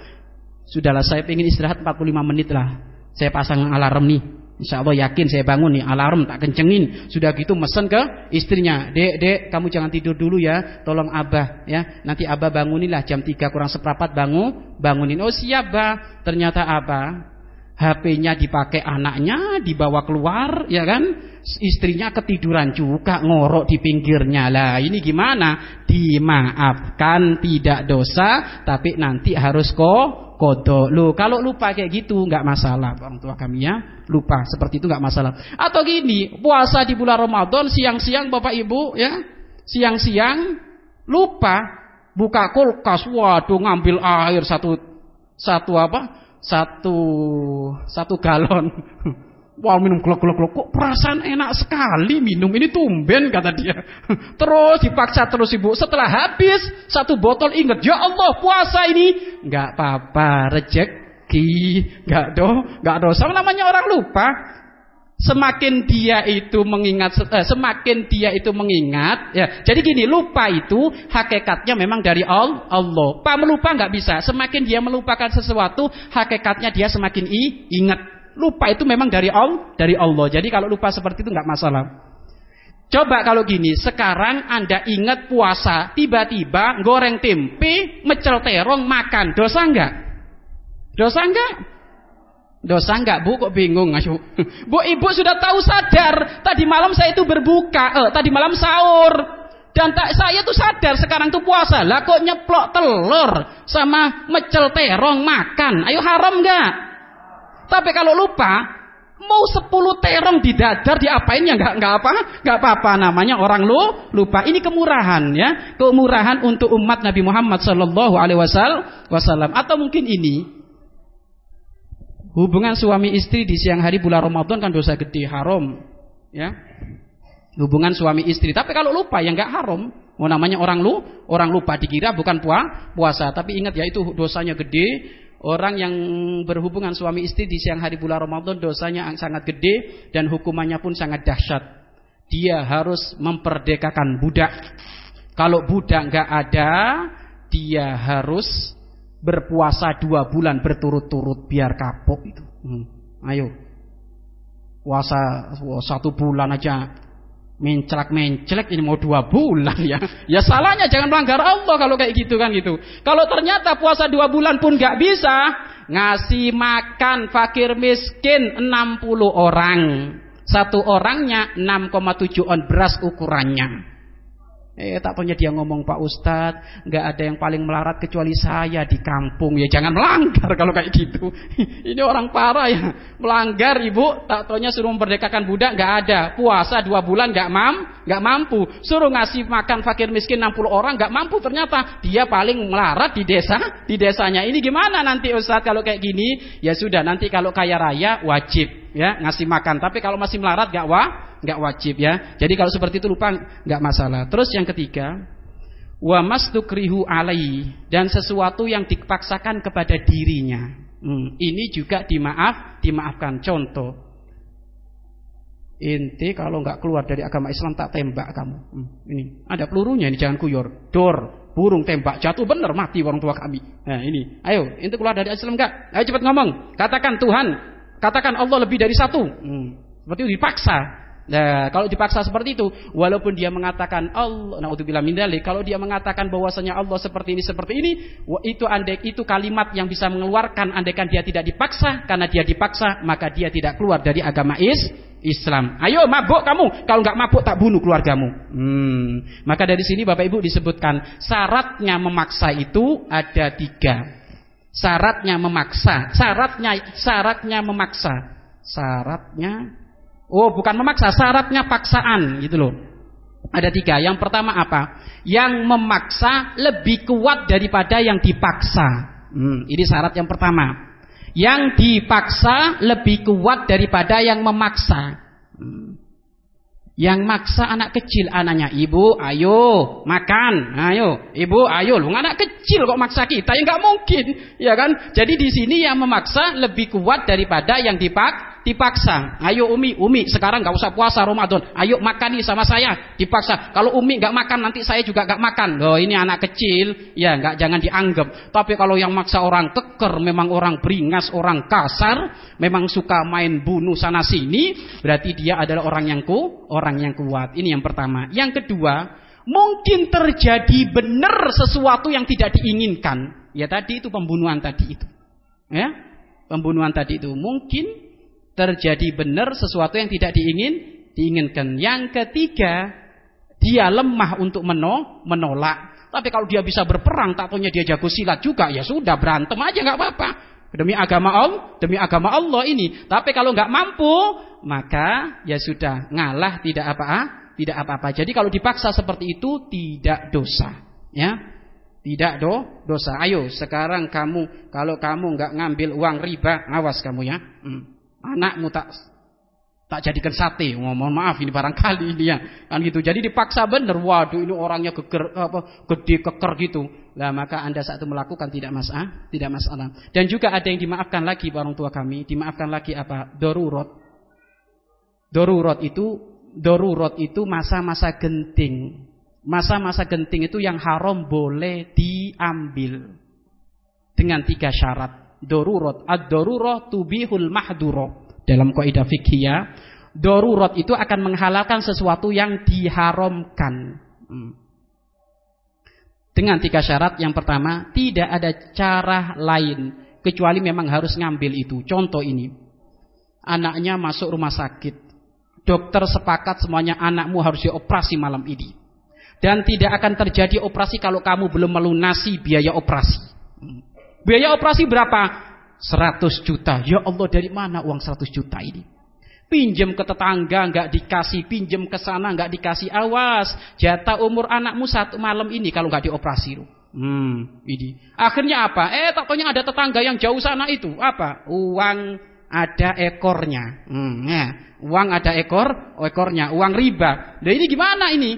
sudahlah saya pengen istirahat empat puluh lima menit lah. Saya pasang alarm nih. Insya Allah yakin saya bangun nih, alarm tak kencengin. Sudah gitu mesen ke istrinya, dek dek kamu jangan tidur dulu ya, tolong abah ya, nanti abah bangunilah jam tiga kurang seperempat bangun, bangunin. Oh siap bah. Ternyata apa? H P-nya dipakai anaknya, dibawa keluar ya kan, istrinya ketiduran juga ngorok di pinggirnya. Lah ini gimana? Dimaafkan, tidak dosa, tapi nanti harus kok kodok. Loh, kalau lupa kayak gitu nggak masalah orang tua kami ya, lupa seperti itu nggak masalah. Atau gini, puasa di bulan Ramadan siang-siang Bapak Ibu ya, siang-siang lupa buka kulkas, waduh ngambil air satu satu apa satu satu galon. Wah minum glok-glok-glok, kok perasaan enak sekali minum ini tumben kata dia. Terus dipaksa terus ibu. Setelah habis satu botol, ingat ya Allah puasa ini. Enggak apa-apa, rezeki, enggak do, enggak dosa. Namanya orang lupa. Semakin dia itu mengingat, eh, semakin dia itu mengingat. Ya, jadi gini, lupa itu hakikatnya memang dari Allah. Pak melupa enggak bisa. Semakin dia melupakan sesuatu, hakikatnya dia semakin i, ingat. Lupa itu memang dari Allah, dari Allah. Jadi kalau lupa seperti itu nggak masalah. Coba kalau gini, sekarang Anda ingat puasa, tiba-tiba goreng tempe, mecel terong, makan, dosa nggak? Dosa nggak? Dosa nggak bu? Kok bingung ngasu? Bu ibu sudah tahu sadar. Tadi malam saya itu berbuka, eh, tadi malam sahur. Dan tak, saya tuh sadar sekarang tuh puasa. Lah kok nyeplok telur sama mecel terong makan? Ayo haram nggak? Tapi kalau lupa, Mau sepuluh terong di dadar diapain ya nggak nggak apa nggak apa-apa, namanya orang lu lupa. Ini kemurahan ya, kemurahan untuk umat Nabi Muhammad Shallallahu Alaihi Wasallam. Atau mungkin ini hubungan suami istri di siang hari bulan Ramadan kan dosa gede, haram ya. Hubungan suami istri. Tapi kalau lupa ya nggak haram. Mau namanya orang lu orang lupa, dikira bukan puasa. Tapi ingat ya, itu dosanya gede. Orang yang berhubungan suami istri di siang hari bulan Ramadan dosanya sangat gede dan hukumannya pun sangat dahsyat. Dia harus memperdekakan budak. Kalau budak nggak ada, dia harus berpuasa dua bulan berturut-turut biar kapok itu. Hmm. Ayo, puasa satu bulan aja mencelak-mencelek, ini mau dua bulan ya. Ya salahnya jangan melanggar Allah kalau kayak gitu kan gitu. Kalau ternyata puasa dua bulan pun gak bisa, ngasih makan fakir miskin enam puluh orang. Satu orangnya enam koma tujuh on beras ukurannya. Eh tak taunya dia ngomong, Pak Ustadz, nggak ada yang paling melarat kecuali saya di kampung. Ya jangan melanggar kalau kayak gitu. Ini orang parah ya, melanggar ibu. Tak taunya suruh memperdekakan budak nggak ada, puasa dua bulan nggak mam, nggak mampu. Suruh ngasih makan fakir miskin enam puluh orang nggak mampu. Ternyata dia paling melarat di desa, di desanya. Ini gimana nanti Ustadz kalau kayak gini? Ya sudah, nanti kalau kaya raya wajib ya ngasih makan. Tapi kalau masih melarat nggak wah. Nggak wajib ya. Jadi kalau seperti itu lupa nggak masalah. Terus yang ketiga, wa mastukrihu alai, dan sesuatu yang dipaksakan kepada dirinya. Hmm, ini juga dimaaf, dimaafkan. Contoh, inti kalau nggak keluar dari agama Islam tak tembak kamu. Hmm, ini ada pelurunya, ini jangan kuyor. Dor, burung tembak jatuh bener mati orang tua kami. Nah ini, ayo, inti keluar dari Islam nggak? Ayo cepat ngomong. Katakan Tuhan, katakan Allah lebih dari satu. Hmm, seperti itu dipaksa. Nah, kalau dipaksa seperti itu, walaupun dia mengatakan Allah, naudzubillah min dzalik, kalau dia mengatakan bahwasanya Allah seperti ini seperti ini, itu andai itu kalimat yang bisa mengeluarkan andaikan dia tidak dipaksa, karena dia dipaksa maka dia tidak keluar dari agama is Islam. Ayo mabuk kamu, kalau nggak mabuk tak bunuh keluargamu. Hmm. Maka dari sini Bapak Ibu disebutkan syaratnya memaksa itu ada tiga. Syaratnya memaksa, syaratnya syaratnya memaksa, syaratnya Oh bukan memaksa, syaratnya paksaan gitu loh. Ada tiga. Yang pertama apa? Yang memaksa lebih kuat daripada yang dipaksa. hmm, Ini syarat yang pertama. Yang dipaksa lebih kuat daripada yang memaksa. hmm. Yang maksa anak kecil, anaknya, ibu ayo makan, ayo ibu ayo. Lu anak kecil kok maksa kita, ya nggak mungkin ya kan. Jadi di sini yang memaksa lebih kuat daripada yang dipak dipaksa. Ayo Umi, Umi sekarang nggak usah puasa Ramadan. Ayo makan nih sama saya. Dipaksa. Kalau Umi nggak makan nanti saya juga nggak makan. Loh ini anak kecil, ya nggak jangan dianggap. Tapi kalau yang maksa orang keker, memang orang beringas, orang kasar, memang suka main bunuh sana sini, berarti dia adalah orang yang ku, orang yang kuat. Ini yang pertama. Yang kedua, mungkin terjadi benar sesuatu yang tidak diinginkan. Ya tadi itu pembunuhan tadi itu. Ya, pembunuhan tadi itu mungkin terjadi benar sesuatu yang tidak diingin diinginkan. Yang ketiga, dia lemah untuk meno, menolak. Tapi kalau dia bisa berperang, tak taunya dia jago silat juga, ya sudah berantem aja nggak apa-apa. Demi agama Allah, demi agama Allah ini. Tapi kalau nggak mampu, maka ya sudah ngalah, tidak apa tidak apa-apa. Jadi kalau dipaksa seperti itu tidak dosa, ya. Tidak do, dosa. Ayo sekarang kamu, kalau kamu nggak ngambil uang riba, awas kamu ya. Hmm. Anakmu tak tak jadikan sate. Oh, mohon maaf ini barangkali ini ya kan gitu. Jadi dipaksa bener. Waduh ini orangnya geger apa gede keker gitu. Lah maka Anda saat itu melakukan tidak masalah, tidak masalah. Dan juga ada yang dimaafkan lagi orang tua kami, dimaafkan lagi apa? Darurat. Darurat itu darurat itu masa-masa genting. Masa-masa genting itu yang haram boleh diambil dengan tiga syarat. Darurat, ad-darurah tubihul mahdurah. Dalam kaidah fikhiyah, darurat itu akan menghalalkan sesuatu yang diharamkan. Hmm. Dengan tiga syarat. Yang pertama, tidak ada cara lain kecuali memang harus ngambil itu. Contoh ini, anaknya masuk rumah sakit, dokter sepakat semuanya anakmu harus dioperasi malam ini, dan tidak akan terjadi operasi kalau kamu belum melunasi biaya operasi. Hmm. Biaya operasi berapa? seratus juta. Ya Allah, dari mana uang seratus juta ini? Pinjem ke tetangga nggak dikasih, pinjem ke sana nggak dikasih. Awas, jatah umur anakmu satu malam ini kalau nggak dioperasi. Hmm, ini. Akhirnya apa? Eh, takutnya ada tetangga yang jauh sana itu. Apa? Uang ada ekornya. Hmm, ya. Uang ada ekor, ekornya. Uang riba. Nah ini gimana ini?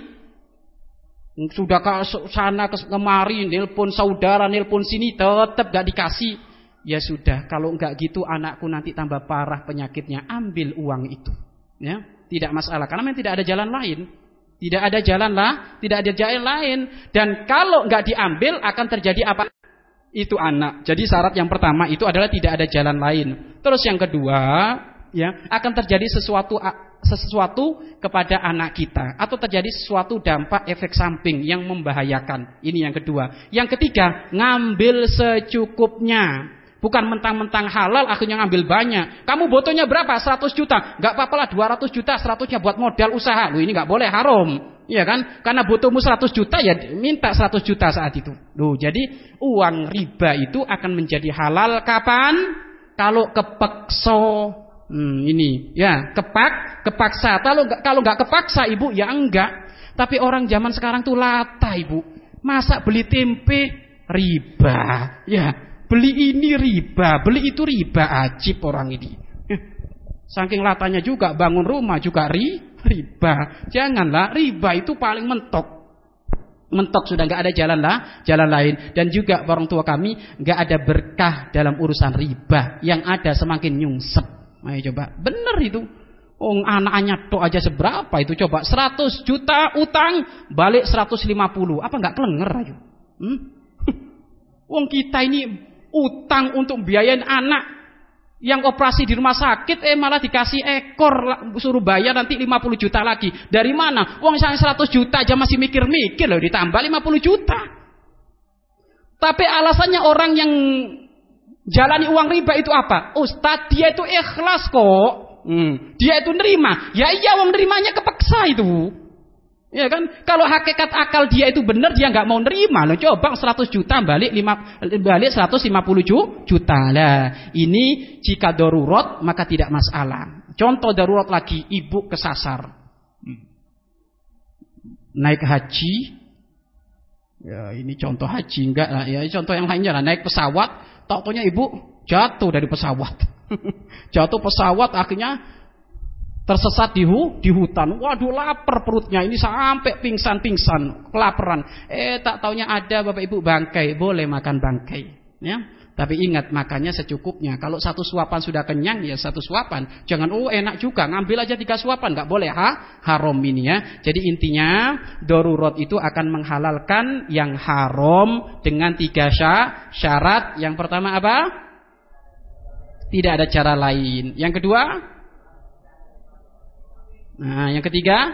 Sudah ke sana ke kemari, nelpon saudara, nelpon sini, tetap nggak dikasih. Ya sudah, kalau enggak gitu anakku nanti tambah parah penyakitnya, ambil uang itu. Ya, tidak masalah karena memang tidak ada jalan lain. Tidak ada jalan lah, tidak ada jalan lain. Dan kalau enggak diambil akan terjadi apa? Itu anak. Jadi syarat yang pertama itu adalah tidak ada jalan lain. Terus yang kedua, ya, akan terjadi sesuatu sesuatu kepada anak kita atau terjadi sesuatu dampak efek samping yang membahayakan. Ini yang kedua. Yang ketiga, ngambil secukupnya. Bukan mentang-mentang halal akhirnya ngambil banyak. Kamu butuhnya berapa? seratus juta. Enggak apa-apa lah dua ratus juta, seratusnya buat modal usaha. Loh ini enggak boleh, haram. Iya kan? Karena butuhmu seratus juta ya minta seratus juta saat itu. Loh, jadi uang riba itu akan menjadi halal kapan? Kalau kepeksa. Hmm, ini ya, kepak, kepaksa. Kalau enggak kalau enggak kepaksa Ibu ya enggak. Tapi orang zaman sekarang tuh lata Ibu. Masa beli tempe riba? Ya. Beli ini riba, beli itu riba, ajib orang ini. Saking latanya juga bangun rumah juga ri, riba. Janganlah, riba itu paling mentok. Mentok sudah nggak ada jalan lah, jalan lain. Dan juga orang tua kami nggak ada berkah dalam urusan riba. Yang ada semakin nyungsep. Ayo coba, bener itu. Oh, anaknya tok aja seberapa itu coba? seratus juta utang, balik seratus lima puluh. Apa nggak kelenger ayo? Hmm? Wong kita ini utang untuk biayain anak yang operasi di rumah sakit, eh malah dikasih ekor, suruh bayar nanti lima puluh juta lagi. Dari mana? Uang saya seratus juta aja masih mikir-mikir loh, ditambah lima puluh juta. Tapi alasannya orang yang jalani uang riba itu apa? Ustadz, dia itu ikhlas kok. Hmm, dia itu nerima. Ya iya, uang nerimanya kepaksa itu. Ya kan? Kalau hakikat akal dia itu benar, dia nggak mau nerima. Loh, coba seratus juta balik lima balik seratus lima puluh juta. Lah, ini jika darurat maka tidak masalah. Contoh darurat lagi, ibu kesasar. Naik haji. Ya, ini contoh haji enggak lah. Ya, contoh yang lainnya lah, naik pesawat, taunya ibu jatuh dari pesawat. Jatuh pesawat akhirnya tersesat di hu, di hutan. Waduh, lapar perutnya ini sampai pingsan-pingsan, kelaparan. Eh tak taunya ada Bapak Ibu bangkai, boleh makan bangkai, ya. Tapi ingat makannya secukupnya. Kalau satu suapan sudah kenyang ya satu suapan. Jangan oh enak juga ngambil aja tiga suapan, nggak boleh ha, haram ini ya. Jadi intinya darurat itu akan menghalalkan yang haram dengan tiga syarat. Yang pertama apa? Tidak ada cara lain. Yang kedua? Nah, yang ketiga,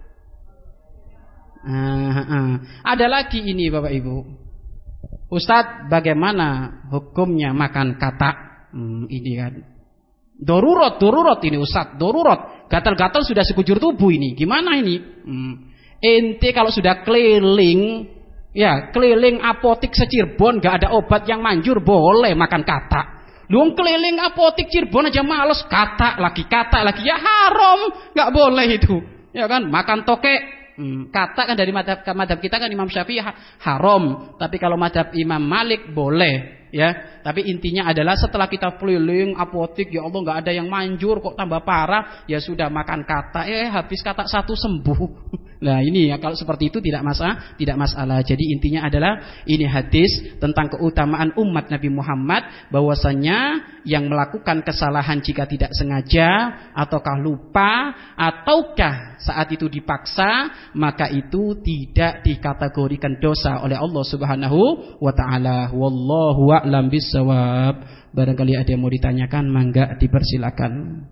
nah, uh, ada lagi ini Bapak Ibu. Ustadz, bagaimana hukumnya makan katak? Hmm, ini kan, darurat, darurat ini Ustadz, darurat. Gatal-gatal sudah sekujur tubuh ini. Gimana ini? Hmm. Ente kalau sudah keliling, ya keliling apotik se-Cirebon, gak ada obat yang manjur, boleh makan katak. Lu keliling apotik Cirebon aja males, kata lagi kata lagi, ya haram, nggak boleh itu, ya kan? Makan tokek, hmm, kata kan dari madhab, madhab kita kan Imam Syafi'i ha, haram, tapi kalau madhab Imam Malik boleh, ya. Tapi intinya adalah setelah kita keliling apotik, ya Allah nggak ada yang manjur, kok tambah parah, ya sudah makan kata, eh habis kata satu sembuh. Nah ini ya, kalau seperti itu tidak masalah, tidak masalah. Jadi intinya adalah ini hadis tentang keutamaan umat Nabi Muhammad, bahwasanya yang melakukan kesalahan jika tidak sengaja ataukah lupa ataukah saat itu dipaksa, maka itu tidak dikategorikan dosa oleh Allah Subhanahu wa taala. Wallahu a'lam bissawab. Barangkali ada yang mau ditanyakan, mangga dipersilakan.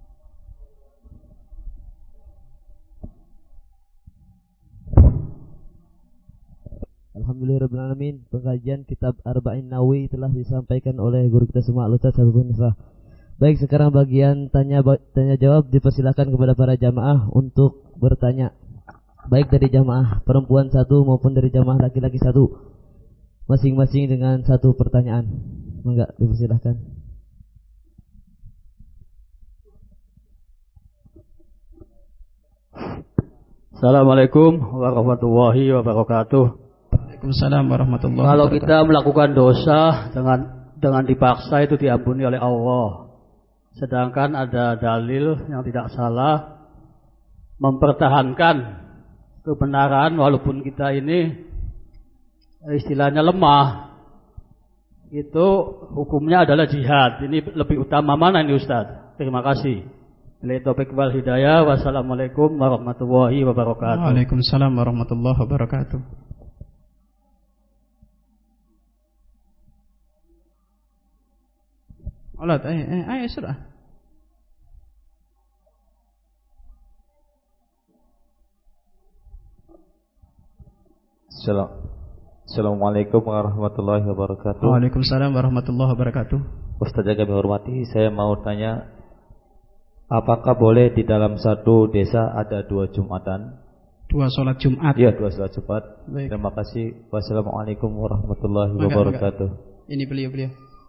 Alhamdulillahirrahmanirrahim. Pengajian kitab Arba'in Nawawi telah disampaikan oleh guru kita semua, Al-Ustaz Habibun Nifah. Baik, sekarang bagian tanya tanya jawab, dipersilakan kepada para jamaah untuk bertanya. Baik dari jamaah perempuan satu maupun dari jamaah laki-laki satu. Masing-masing dengan satu pertanyaan. Enggak, dipersilakan. Assalamualaikum warahmatullahi wabarakatuh. Waalaikumsalam warahmatullahi wabarakatuh. Kalau kita melakukan dosa dengan dengan dipaksa itu diampuni oleh Allah. Sedangkan ada dalil yang tidak salah mempertahankan kebenaran walaupun kita ini istilahnya lemah. Itu hukumnya adalah jihad. Ini lebih utama mana ini Ustaz? Terima kasih. Billahi taufiq wal hidayah. Wassalamualaikum warahmatullahi wabarakatuh. Waalaikumsalam warahmatullahi wabarakatuh. Alat, eh, eh, ayo surah. Assalamualaikum warahmatullahi wabarakatuh. Waalaikumsalam warahmatullahi wabarakatuh. Ustaz yang kami hormati, saya mau tanya, apakah boleh di dalam satu desa ada dua Jumatan? Dua sholat Jumat. Iya, dua sholat Jumat. Baik. Terima kasih. Wassalamualaikum warahmatullahi Maka, wabarakatuh. maka. Ini beliau-beliau.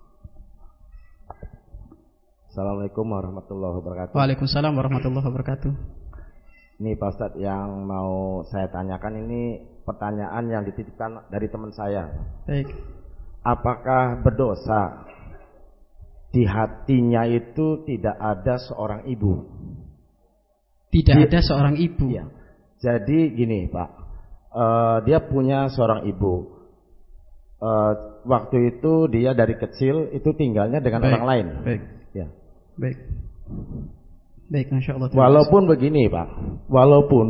Assalamualaikum warahmatullahi wabarakatuh. Waalaikumsalam warahmatullahi wabarakatuh. Ini Pak Ustadz yang mau saya tanyakan, ini pertanyaan yang dititipkan dari teman saya. Baik. Apakah berdosa di hatinya itu tidak ada seorang ibu? Tidak Di, ada seorang ibu. Iya. Jadi gini Pak, uh, dia punya seorang ibu. Uh, waktu itu dia dari kecil itu tinggalnya dengan Baik. orang lain. Baik. Ya. Baik. Baik, Masya Allah. Walaupun begini Pak, walaupun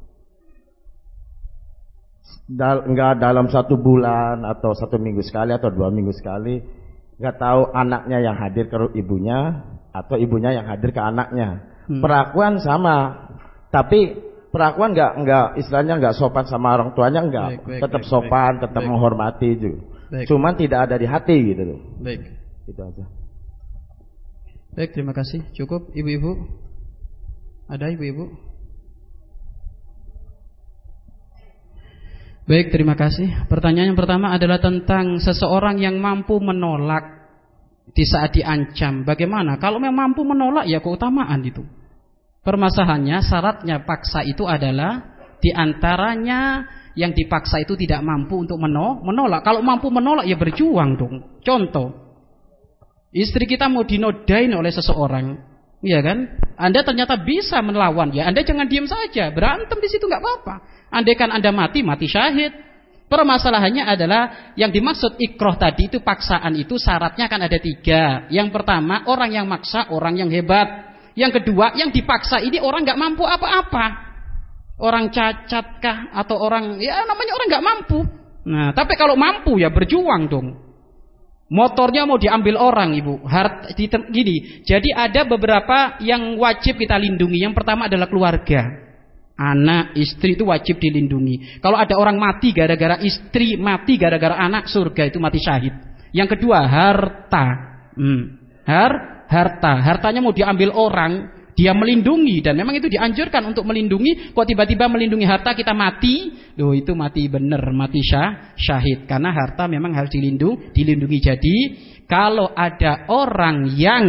dal nggak dalam satu bulan atau satu minggu sekali atau dua minggu sekali, nggak tahu anaknya yang hadir ke ibunya atau ibunya yang hadir ke anaknya, hmm. perlakuan sama, tapi perlakuan nggak nggak istilahnya nggak sopan sama orang tuanya, nggak, baik, baik, tetap baik, sopan, baik, tetap baik. menghormati juga, Baik. cuman tidak ada di hati gitu loh. Baik. Itu aja. Baik, terima kasih. Cukup, ibu-ibu. Ada ibu-ibu? Baik, terima kasih. Pertanyaan yang pertama adalah tentang seseorang yang mampu menolak di saat diancam. Bagaimana? Kalau memang mampu menolak, ya keutamaan itu. Permasalahannya, syaratnya paksa itu adalah diantaranya yang dipaksa itu tidak mampu untuk menolak. Kalau mampu menolak, ya berjuang dong. Contoh, istri kita mau dinodain oleh seseorang, iya kan? Anda ternyata bisa melawan, ya Anda jangan diam saja, berantem di situ nggak apa-apa. Andaikan Anda mati, mati syahid. Permasalahannya adalah yang dimaksud ikroh tadi itu paksaan itu syaratnya kan ada tiga. Yang pertama, orang yang maksa, orang yang hebat. Yang kedua, yang dipaksa ini orang nggak mampu apa-apa. Orang cacatkah atau orang, ya namanya orang nggak mampu. Nah, tapi kalau mampu ya berjuang dong. Motornya mau diambil orang, ibu. Hart, gini. Jadi ada beberapa yang wajib kita lindungi. Yang pertama adalah keluarga, anak, istri itu wajib dilindungi. Kalau ada orang mati gara-gara istri, mati gara-gara anak, surga itu mati syahid. Yang kedua harta, hmm. har, harta, hartanya mau diambil orang, dia melindungi dan memang itu dianjurkan untuk melindungi. Kok tiba-tiba melindungi harta kita mati? Loh, itu mati bener, mati syah, syahid. Karena harta memang harus dilindung, dilindungi. Jadi kalau ada orang yang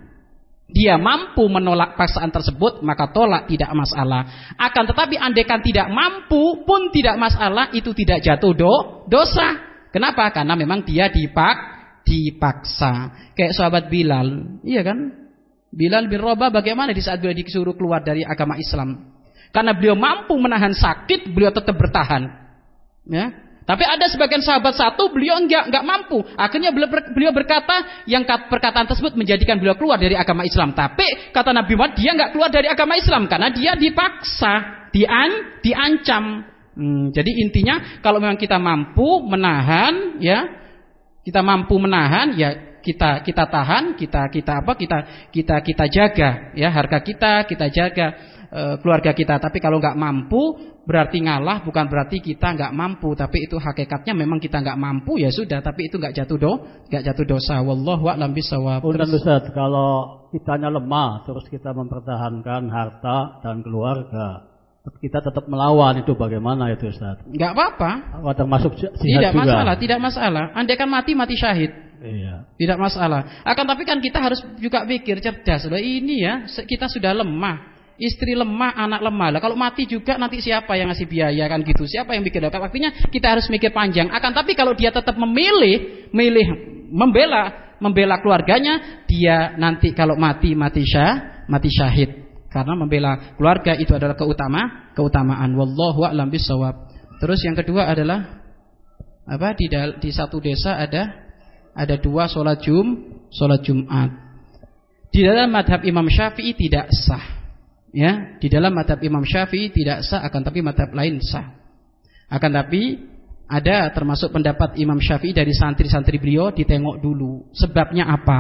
dia mampu menolak paksaan tersebut, maka tolak, tidak masalah. Akan tetapi andaikan tidak mampu pun tidak masalah, itu tidak jatuh do, dosa. Kenapa? Karena memang dia dipak, dipaksa. Kayak sahabat Bilal, iya kan? Bilal bin Rabah bagaimana di saat beliau disuruh keluar dari agama Islam? Karena beliau mampu menahan sakit, beliau tetap bertahan. Ya. Tapi ada sebagian sahabat satu, beliau enggak enggak mampu. Akhirnya beliau, beliau berkata, yang perkataan tersebut menjadikan beliau keluar dari agama Islam. Tapi kata Nabi Muhammad, dia enggak keluar dari agama Islam karena dia dipaksa, dian, diancam. Hmm, jadi intinya kalau memang kita mampu menahan, ya, kita mampu menahan, ya kita kita tahan, kita kita apa? Kita kita kita jaga, ya harga kita kita jaga, e, keluarga kita. Tapi kalau nggak mampu berarti ngalah, bukan berarti kita nggak mampu, tapi itu hakikatnya memang kita nggak mampu, ya sudah. Tapi itu nggak jatuh do, nggak jatuh dosa. Wallahu a'lam bishawab. Terus Ustaz, kalau kitanya lemah terus kita mempertahankan harta dan keluarga, kita tetap melawan, itu bagaimana itu Ustaz? Nggak apa-apa. Oh, termasuk jihad tidak juga. masalah, tidak masalah. Andaikan mati mati syahid. Iya. Tidak masalah. Akan tapi kan kita harus juga pikir cerdas. Loh, ini ya kita sudah lemah. Istri lemah, anak lemah. Lah kalau mati juga nanti siapa yang ngasih biaya kan gitu? Siapa yang bikin? Artinya kita harus mikir panjang. Akan tapi kalau dia tetap memilih, milih membela, membela keluarganya, dia nanti kalau mati mati syah, mati syahid. Karena membela keluarga itu adalah keutama, keutamaan. Wallahu a'lam bishawab. Terus yang kedua adalah apa? Di di satu desa ada ada dua sholat jum, sholat Jumat. Di dalam madhab Imam Syafi'i tidak sah. Ya, di dalam madhab Imam Syafi'i tidak sah, akan tapi madhab lain sah. Akan tapi ada termasuk pendapat Imam Syafi'i dari santri-santri beliau, ditengok dulu sebabnya apa.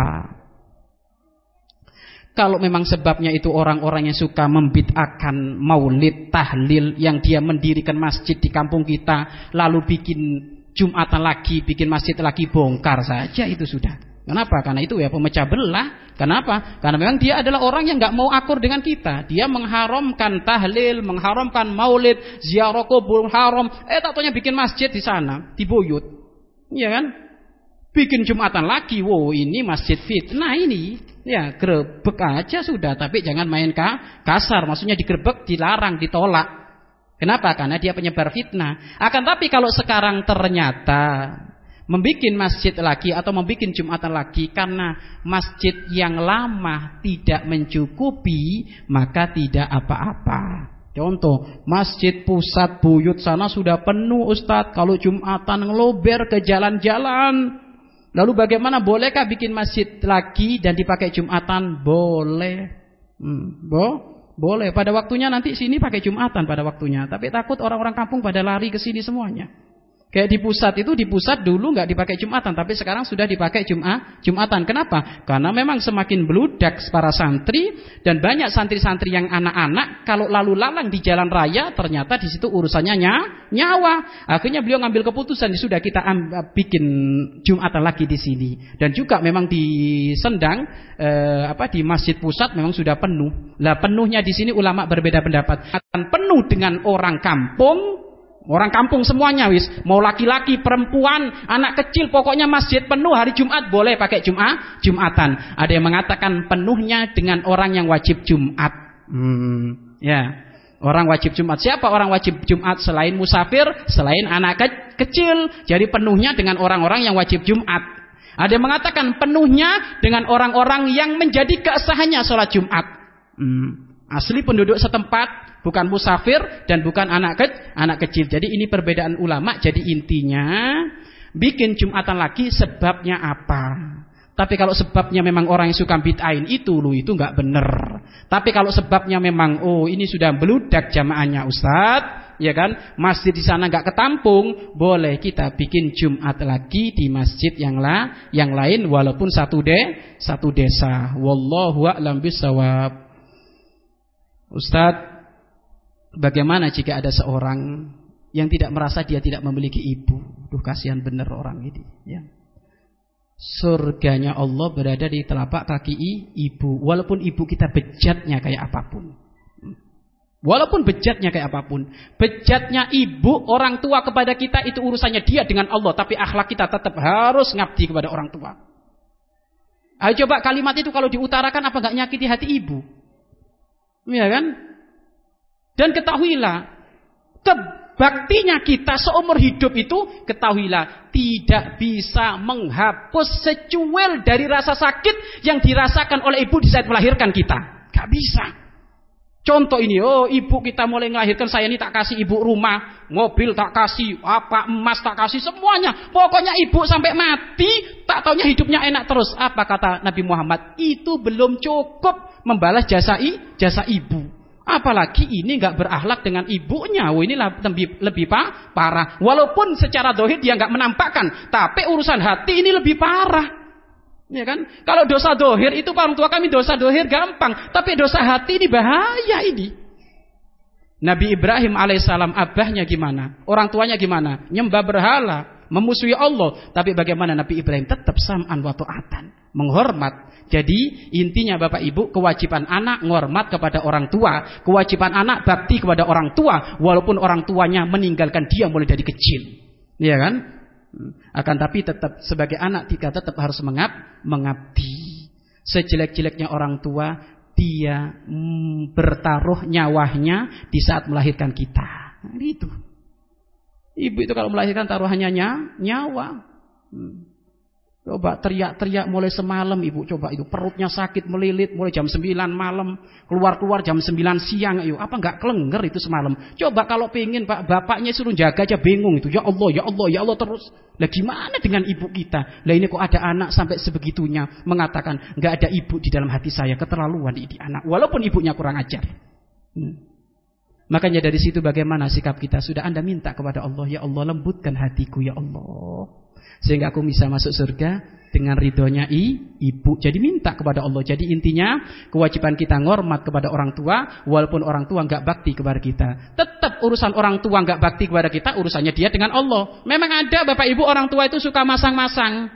Kalau memang sebabnya itu orang-orang yang suka membid'ahkan maulid, tahlil, yang dia mendirikan masjid di kampung kita, lalu bikin Jumatan lagi, bikin masjid lagi, bongkar saja itu sudah. Kenapa? Karena itu ya pemecah belah. Kenapa? Karena memang dia adalah orang yang nggak mau akur dengan kita. Dia mengharamkan tahlil, mengharamkan maulid, ziarah kubur haram. Eh tak taunya bikin masjid di sana, di Buyut. Iya kan? Bikin Jumatan lagi. Wow, ini masjid fitnah ini. Ya, grebek aja sudah, tapi jangan main kasar. Maksudnya digerebek, dilarang, ditolak. Kenapa? Karena dia penyebar fitnah. Akan tapi kalau sekarang ternyata membikin masjid lagi atau membikin Jumatan lagi karena masjid yang lama tidak mencukupi, maka tidak apa-apa. Contoh, masjid pusat Buyut sana sudah penuh Ustadz, kalau Jumatan ngelober ke jalan-jalan. Lalu bagaimana, bolehkah bikin masjid lagi dan dipakai Jumatan? Boleh. Hmm, bo? Boleh. Pada waktunya nanti sini pakai Jumatan pada waktunya. Tapi takut orang-orang kampung pada lari ke sini semuanya. Kayak di pusat itu, di pusat dulu nggak dipakai Jumatan, tapi sekarang sudah dipakai Jum'ah, Jumatan. Kenapa? Karena memang semakin beludak para santri dan banyak santri-santri yang anak-anak kalau lalu lalang di jalan raya ternyata di situ urusannya nyawa. Akhirnya beliau ngambil keputusan, sudah kita ambil, bikin Jumatan lagi di sini. Dan juga memang di Sendang eh, apa di Masjid Pusat memang sudah penuh. Lah penuhnya di sini ulama berbeda pendapat. Akan penuh dengan orang kampung. Orang kampung semuanya wis, mau laki-laki, perempuan, anak kecil, pokoknya masjid penuh hari Jumat boleh pakai Jum'ah, Jumatan. Ada yang mengatakan penuhnya dengan orang yang wajib Jumat. Hmm, ya, orang wajib Jumat. Siapa orang wajib Jumat selain musafir, selain anak ke kecil? Jadi penuhnya dengan orang-orang yang wajib Jumat. Ada yang mengatakan penuhnya dengan orang-orang yang menjadi keasahannya sholat Jumat. Hmm, asli penduduk setempat. Bukan musafir dan bukan anak ke, anak kecil. Jadi ini perbedaan ulama. Jadi intinya bikin Jumatan lagi sebabnya apa? Tapi kalau sebabnya memang orang yang suka bid'ain itu lu itu nggak bener. Tapi kalau sebabnya memang oh ini sudah beludak jamaahnya Ustadz, ya kan? Masjid di sana nggak ketampung, boleh kita bikin Jumat lagi di masjid yang la, yang lain walaupun satu de, satu desa. Wallahu a'lam bishawab. Ustadz, bagaimana jika ada seorang yang tidak merasa dia tidak memiliki ibu? Duh, kasihan bener orang ini. Ya. Surganya Allah berada di telapak kaki ibu. Walaupun ibu kita bejatnya kayak apapun. Walaupun bejatnya kayak apapun. Bejatnya ibu, orang tua kepada kita itu urusannya dia dengan Allah. Tapi akhlak kita tetap harus ngabdi kepada orang tua. Ayo coba kalimat itu kalau diutarakan apa gak nyakiti hati ibu? Iya kan? Dan ketahuilah, kebaktinya kita seumur hidup itu, ketahuilah, tidak bisa menghapus secuil dari rasa sakit yang dirasakan oleh ibu di saat melahirkan kita. Gak bisa. Contoh ini, oh ibu kita mulai melahirkan, saya ini tak kasih ibu rumah, mobil tak kasih, apa emas tak kasih, semuanya. Pokoknya ibu sampai mati, tak taunya hidupnya enak terus. Apa kata Nabi Muhammad? Itu belum cukup membalas jasa, i, jasa ibu. Apalagi ini nggak berakhlak dengan ibunya. Oh, ini lebih lebih parah. Walaupun secara dohir dia nggak menampakkan, tapi urusan hati ini lebih parah. Ya kan? Kalau dosa dohir itu orang tua kami dosa dohir gampang, tapi dosa hati ini bahaya ini. Nabi Ibrahim alaihissalam abahnya gimana? Orang tuanya gimana? Nyembah berhala, memusuhi Allah. Tapi bagaimana Nabi Ibrahim tetap sam'an wa ta'atan, menghormat. Jadi intinya Bapak Ibu, kewajiban anak menghormat kepada orang tua, kewajiban anak bakti kepada orang tua walaupun orang tuanya meninggalkan dia mulai dari kecil. Iya kan? Akan tapi tetap sebagai anak kita tetap harus mengab, mengabdi. Sejelek-jeleknya orang tua, dia mm, bertaruh nyawanya di saat melahirkan kita. Nah, itu. Ibu itu kalau melahirkan taruhannya nyawa. Hmm. Coba teriak-teriak mulai semalam ibu, coba itu perutnya sakit melilit mulai jam sembilan malam, keluar-keluar jam sembilan siang, ayo apa enggak kelengger itu semalam. Coba kalau pengen Pak bapaknya suruh jaga aja bingung itu. Ya Allah, ya Allah, ya Allah terus. Lah gimana dengan ibu kita? Lah ini kok ada anak sampai sebegitunya mengatakan enggak ada ibu di dalam hati saya, keterlaluan ini anak walaupun ibunya kurang ajar. Hmm. Makanya dari situ bagaimana sikap kita? Sudah Anda minta kepada Allah, ya Allah lembutkan hatiku ya Allah, sehingga aku bisa masuk surga dengan ridhonya i, ibu. Jadi minta kepada Allah. Jadi intinya kewajiban kita ngormat kepada orang tua, walaupun orang tua enggak bakti kepada kita. Tetap urusan orang tua enggak bakti kepada kita, urusannya dia dengan Allah. Memang ada Bapak Ibu orang tua itu suka masang-masang.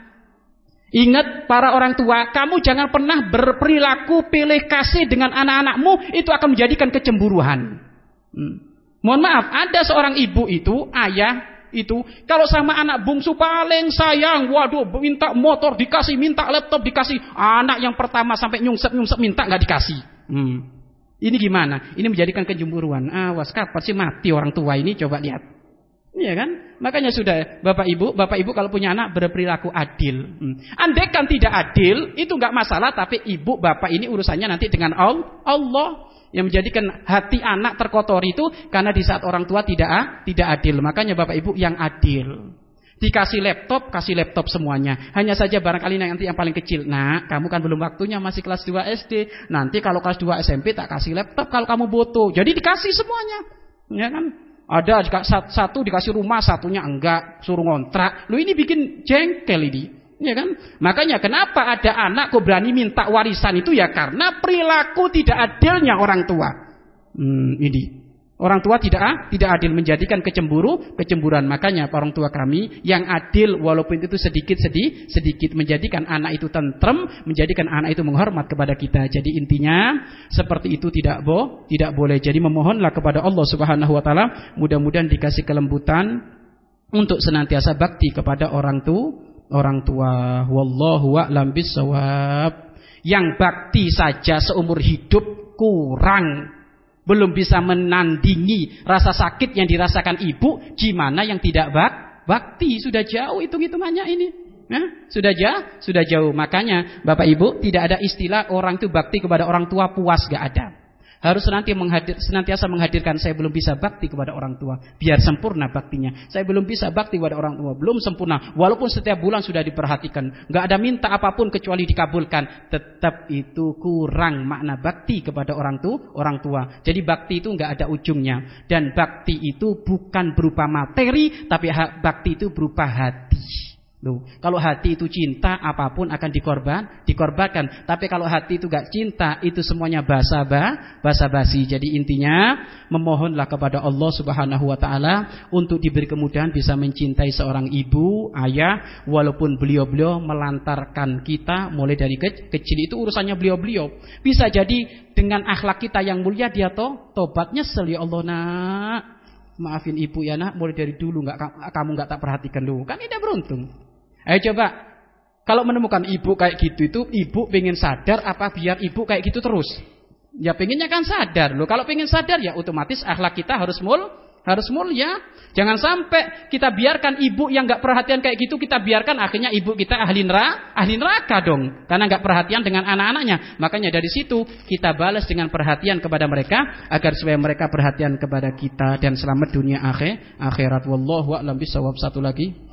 Ingat para orang tua, kamu jangan pernah berperilaku pilih kasih dengan anak-anakmu, itu akan menjadikan kecemburuan. Hmm. Mohon maaf, ada seorang ibu itu, ayah itu kalau sama anak bungsu paling sayang, waduh minta motor dikasih, minta laptop dikasih. Anak yang pertama sampai nyungsep-nyungsep minta nggak dikasih. hmm. Ini gimana? Ini menjadikan kecemburuan. Awas kapan sih mati orang tua ini, coba lihat. Iya kan? Makanya sudah Bapak Ibu, Bapak Ibu kalau punya anak berperilaku adil. hmm. Andai kan tidak adil itu nggak masalah, tapi ibu bapak ini urusannya nanti dengan Allah. Yang menjadikan hati anak terkotor itu karena di saat orang tua tidak tidak adil. Makanya Bapak Ibu yang adil. Dikasih laptop, kasih laptop semuanya. Hanya saja barangkali nanti yang paling kecil. Nah, kamu kan belum waktunya, masih kelas dua S D. Nanti kalau kelas dua S M P tak kasih laptop kalau kamu butuh. Jadi dikasih semuanya. Ya kan? Ada satu dikasih rumah, satunya enggak, suruh ngontrak. Lu ini bikin jengkel ini. Ya kan? Makanya kenapa ada anak kok berani minta warisan itu ya karena perilaku tidak adilnya orang tua. Hmm, ini orang tua tidak tidak adil, menjadikan kecemburu, kecemburuan. Makanya orang tua kami yang adil walaupun itu sedikit sedih, sedikit menjadikan anak itu tentrem, menjadikan anak itu menghormat kepada kita. Jadi intinya seperti itu tidak boh, tidak boleh. Jadi memohonlah kepada Allah Subhanahu wa taala mudah-mudahan dikasih kelembutan untuk senantiasa bakti kepada orang tua. Orang tua, wallahu a'lam bissawab. Yang bakti saja seumur hidup kurang, belum bisa menandingi rasa sakit yang dirasakan ibu, gimana yang tidak bak bakti? Sudah jauh hitung-hitungannya ini. Nah, sudah jauh, sudah jauh. Makanya Bapak Ibu tidak ada istilah orang itu bakti kepada orang tua puas, gak ada. Harus nanti menghadir, senantiasa menghadirkan saya belum bisa bakti kepada orang tua, biar sempurna baktinya. Saya belum bisa bakti kepada orang tua, belum sempurna. Walaupun setiap bulan sudah diperhatikan, nggak ada minta apapun kecuali dikabulkan, tetap itu kurang makna bakti kepada orang tua. Orang tua. Jadi bakti itu nggak ada ujungnya. Dan bakti itu bukan berupa materi, tapi bakti itu berupa hati. Loh, kalau hati itu cinta, apapun akan dikorban, dikorbankan. Tapi kalau hati itu gak cinta, itu semuanya basa-ba, basa-basi. Jadi intinya memohonlah kepada Allah Subhanahu wa taala untuk diberi kemudahan bisa mencintai seorang ibu, ayah, walaupun beliau-beliau melantarkan kita mulai dari ke kecil, itu urusannya beliau-beliau. Bisa jadi dengan akhlak kita yang mulia dia toh tobat nyesel, ya Allah nak, maafin ibu ya nak, mulai dari dulu nggak kamu nggak tak perhatikan dulu. Kan tidak beruntung. Ayo coba, kalau menemukan ibu kayak gitu itu ibu pengen sadar apa biar ibu kayak gitu terus? Ya pengennya kan sadar loh. Kalau pengen sadar ya otomatis akhlak kita harus mul, harus mulia. Jangan sampai kita biarkan ibu yang nggak perhatian kayak gitu, kita biarkan akhirnya ibu kita ahli neraka, ahli neraka dong. Karena nggak perhatian dengan anak-anaknya. Makanya dari situ kita balas dengan perhatian kepada mereka agar supaya mereka perhatian kepada kita dan selamat dunia akhir, akhirat. Wallahu a'lam bishawab. Satu lagi.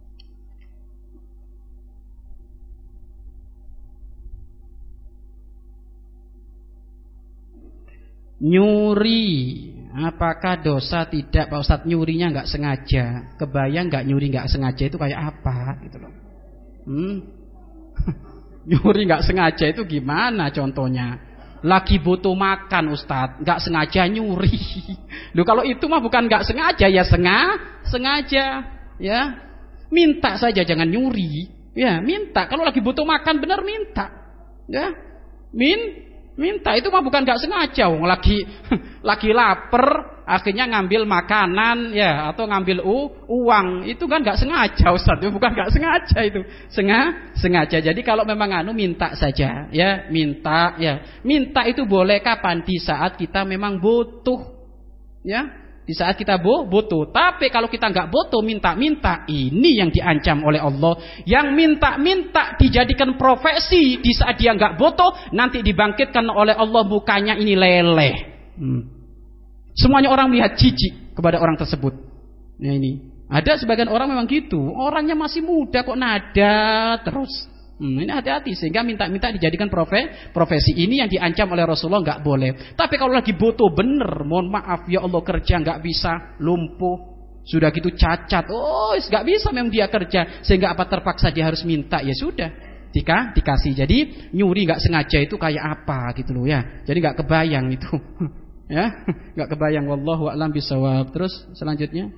Nyuri, apakah dosa? Tidak Pak Ustadz, nyurinya nggak sengaja. Kebayang nggak nyuri nggak sengaja itu kayak apa gitu loh. Hmm? Nyuri nggak sengaja itu gimana contohnya? Lagi butuh makan Ustadz, nggak sengaja nyuri. Loh kalau itu mah bukan nggak sengaja, ya sengaja, sengaja, ya. Minta saja jangan nyuri. Ya, minta. Kalau lagi butuh makan benar minta. Ya. Min Minta itu mah bukan nggak sengaja, wong lagi lagi lapar, akhirnya ngambil makanan ya atau ngambil u, uang, itu kan nggak sengaja Ustaz, itu bukan nggak sengaja itu, sengaja sengaja. Jadi kalau memang anu minta saja, ya minta ya, minta itu boleh kapan? Di saat kita memang butuh, ya. Di saat kita butuh. Tapi kalau kita nggak butuh minta-minta, ini yang diancam oleh Allah. Yang minta-minta dijadikan profesi di saat dia nggak butuh, nanti dibangkitkan oleh Allah mukanya ini leleh. Hmm. Semuanya orang melihat jijik kepada orang tersebut. Nah ini ada sebagian orang memang gitu. Orangnya masih muda kok nada terus. Hmm, ini hati-hati sehingga minta-minta dijadikan profe, profesi. Ini yang diancam oleh Rasulullah, nggak boleh. Tapi kalau lagi butuh bener, mohon maaf ya Allah, kerja nggak bisa, lumpuh, sudah gitu cacat, oh nggak bisa memang dia kerja, sehingga apa terpaksa dia harus minta, ya sudah, Dika, dikasih. Jadi nyuri nggak sengaja itu kayak apa gitu loh ya. Jadi nggak kebayang itu, ya nggak kebayang. Wallahu a'lam bishawab. Terus selanjutnya.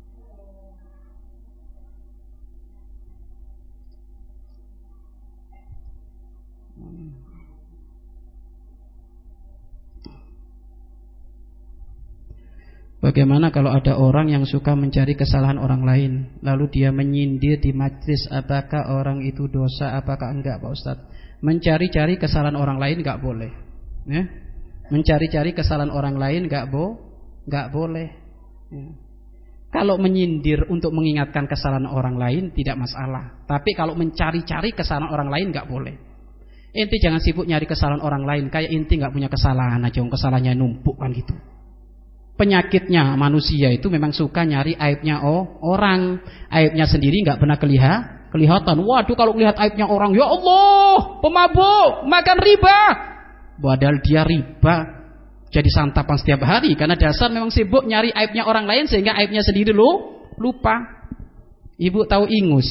Bagaimana kalau ada orang yang suka mencari kesalahan orang lain, lalu dia menyindir di majlis, apakah orang itu dosa, apakah enggak Pak Ustadz? Mencari-cari kesalahan orang lain enggak boleh, ya? Mencari-cari kesalahan orang lain enggak bo, enggak boleh. Ya. Kalau menyindir untuk mengingatkan kesalahan orang lain tidak masalah, tapi kalau mencari-cari kesalahan orang lain enggak boleh. Inti jangan sibuk nyari kesalahan orang lain, kayak inti enggak punya kesalahan aja, kesalahannya numpuk kan gitu. Penyakitnya manusia itu memang suka nyari aibnya oh, orang, aibnya sendiri nggak pernah kelihatan. Kelihatan. Waduh, kalau lihat aibnya orang, ya Allah, pemabuk, makan riba. Padahal dia riba jadi santapan setiap hari karena dasar memang sibuk nyari aibnya orang lain sehingga aibnya sendiri lu lupa. Ibu tahu ingus?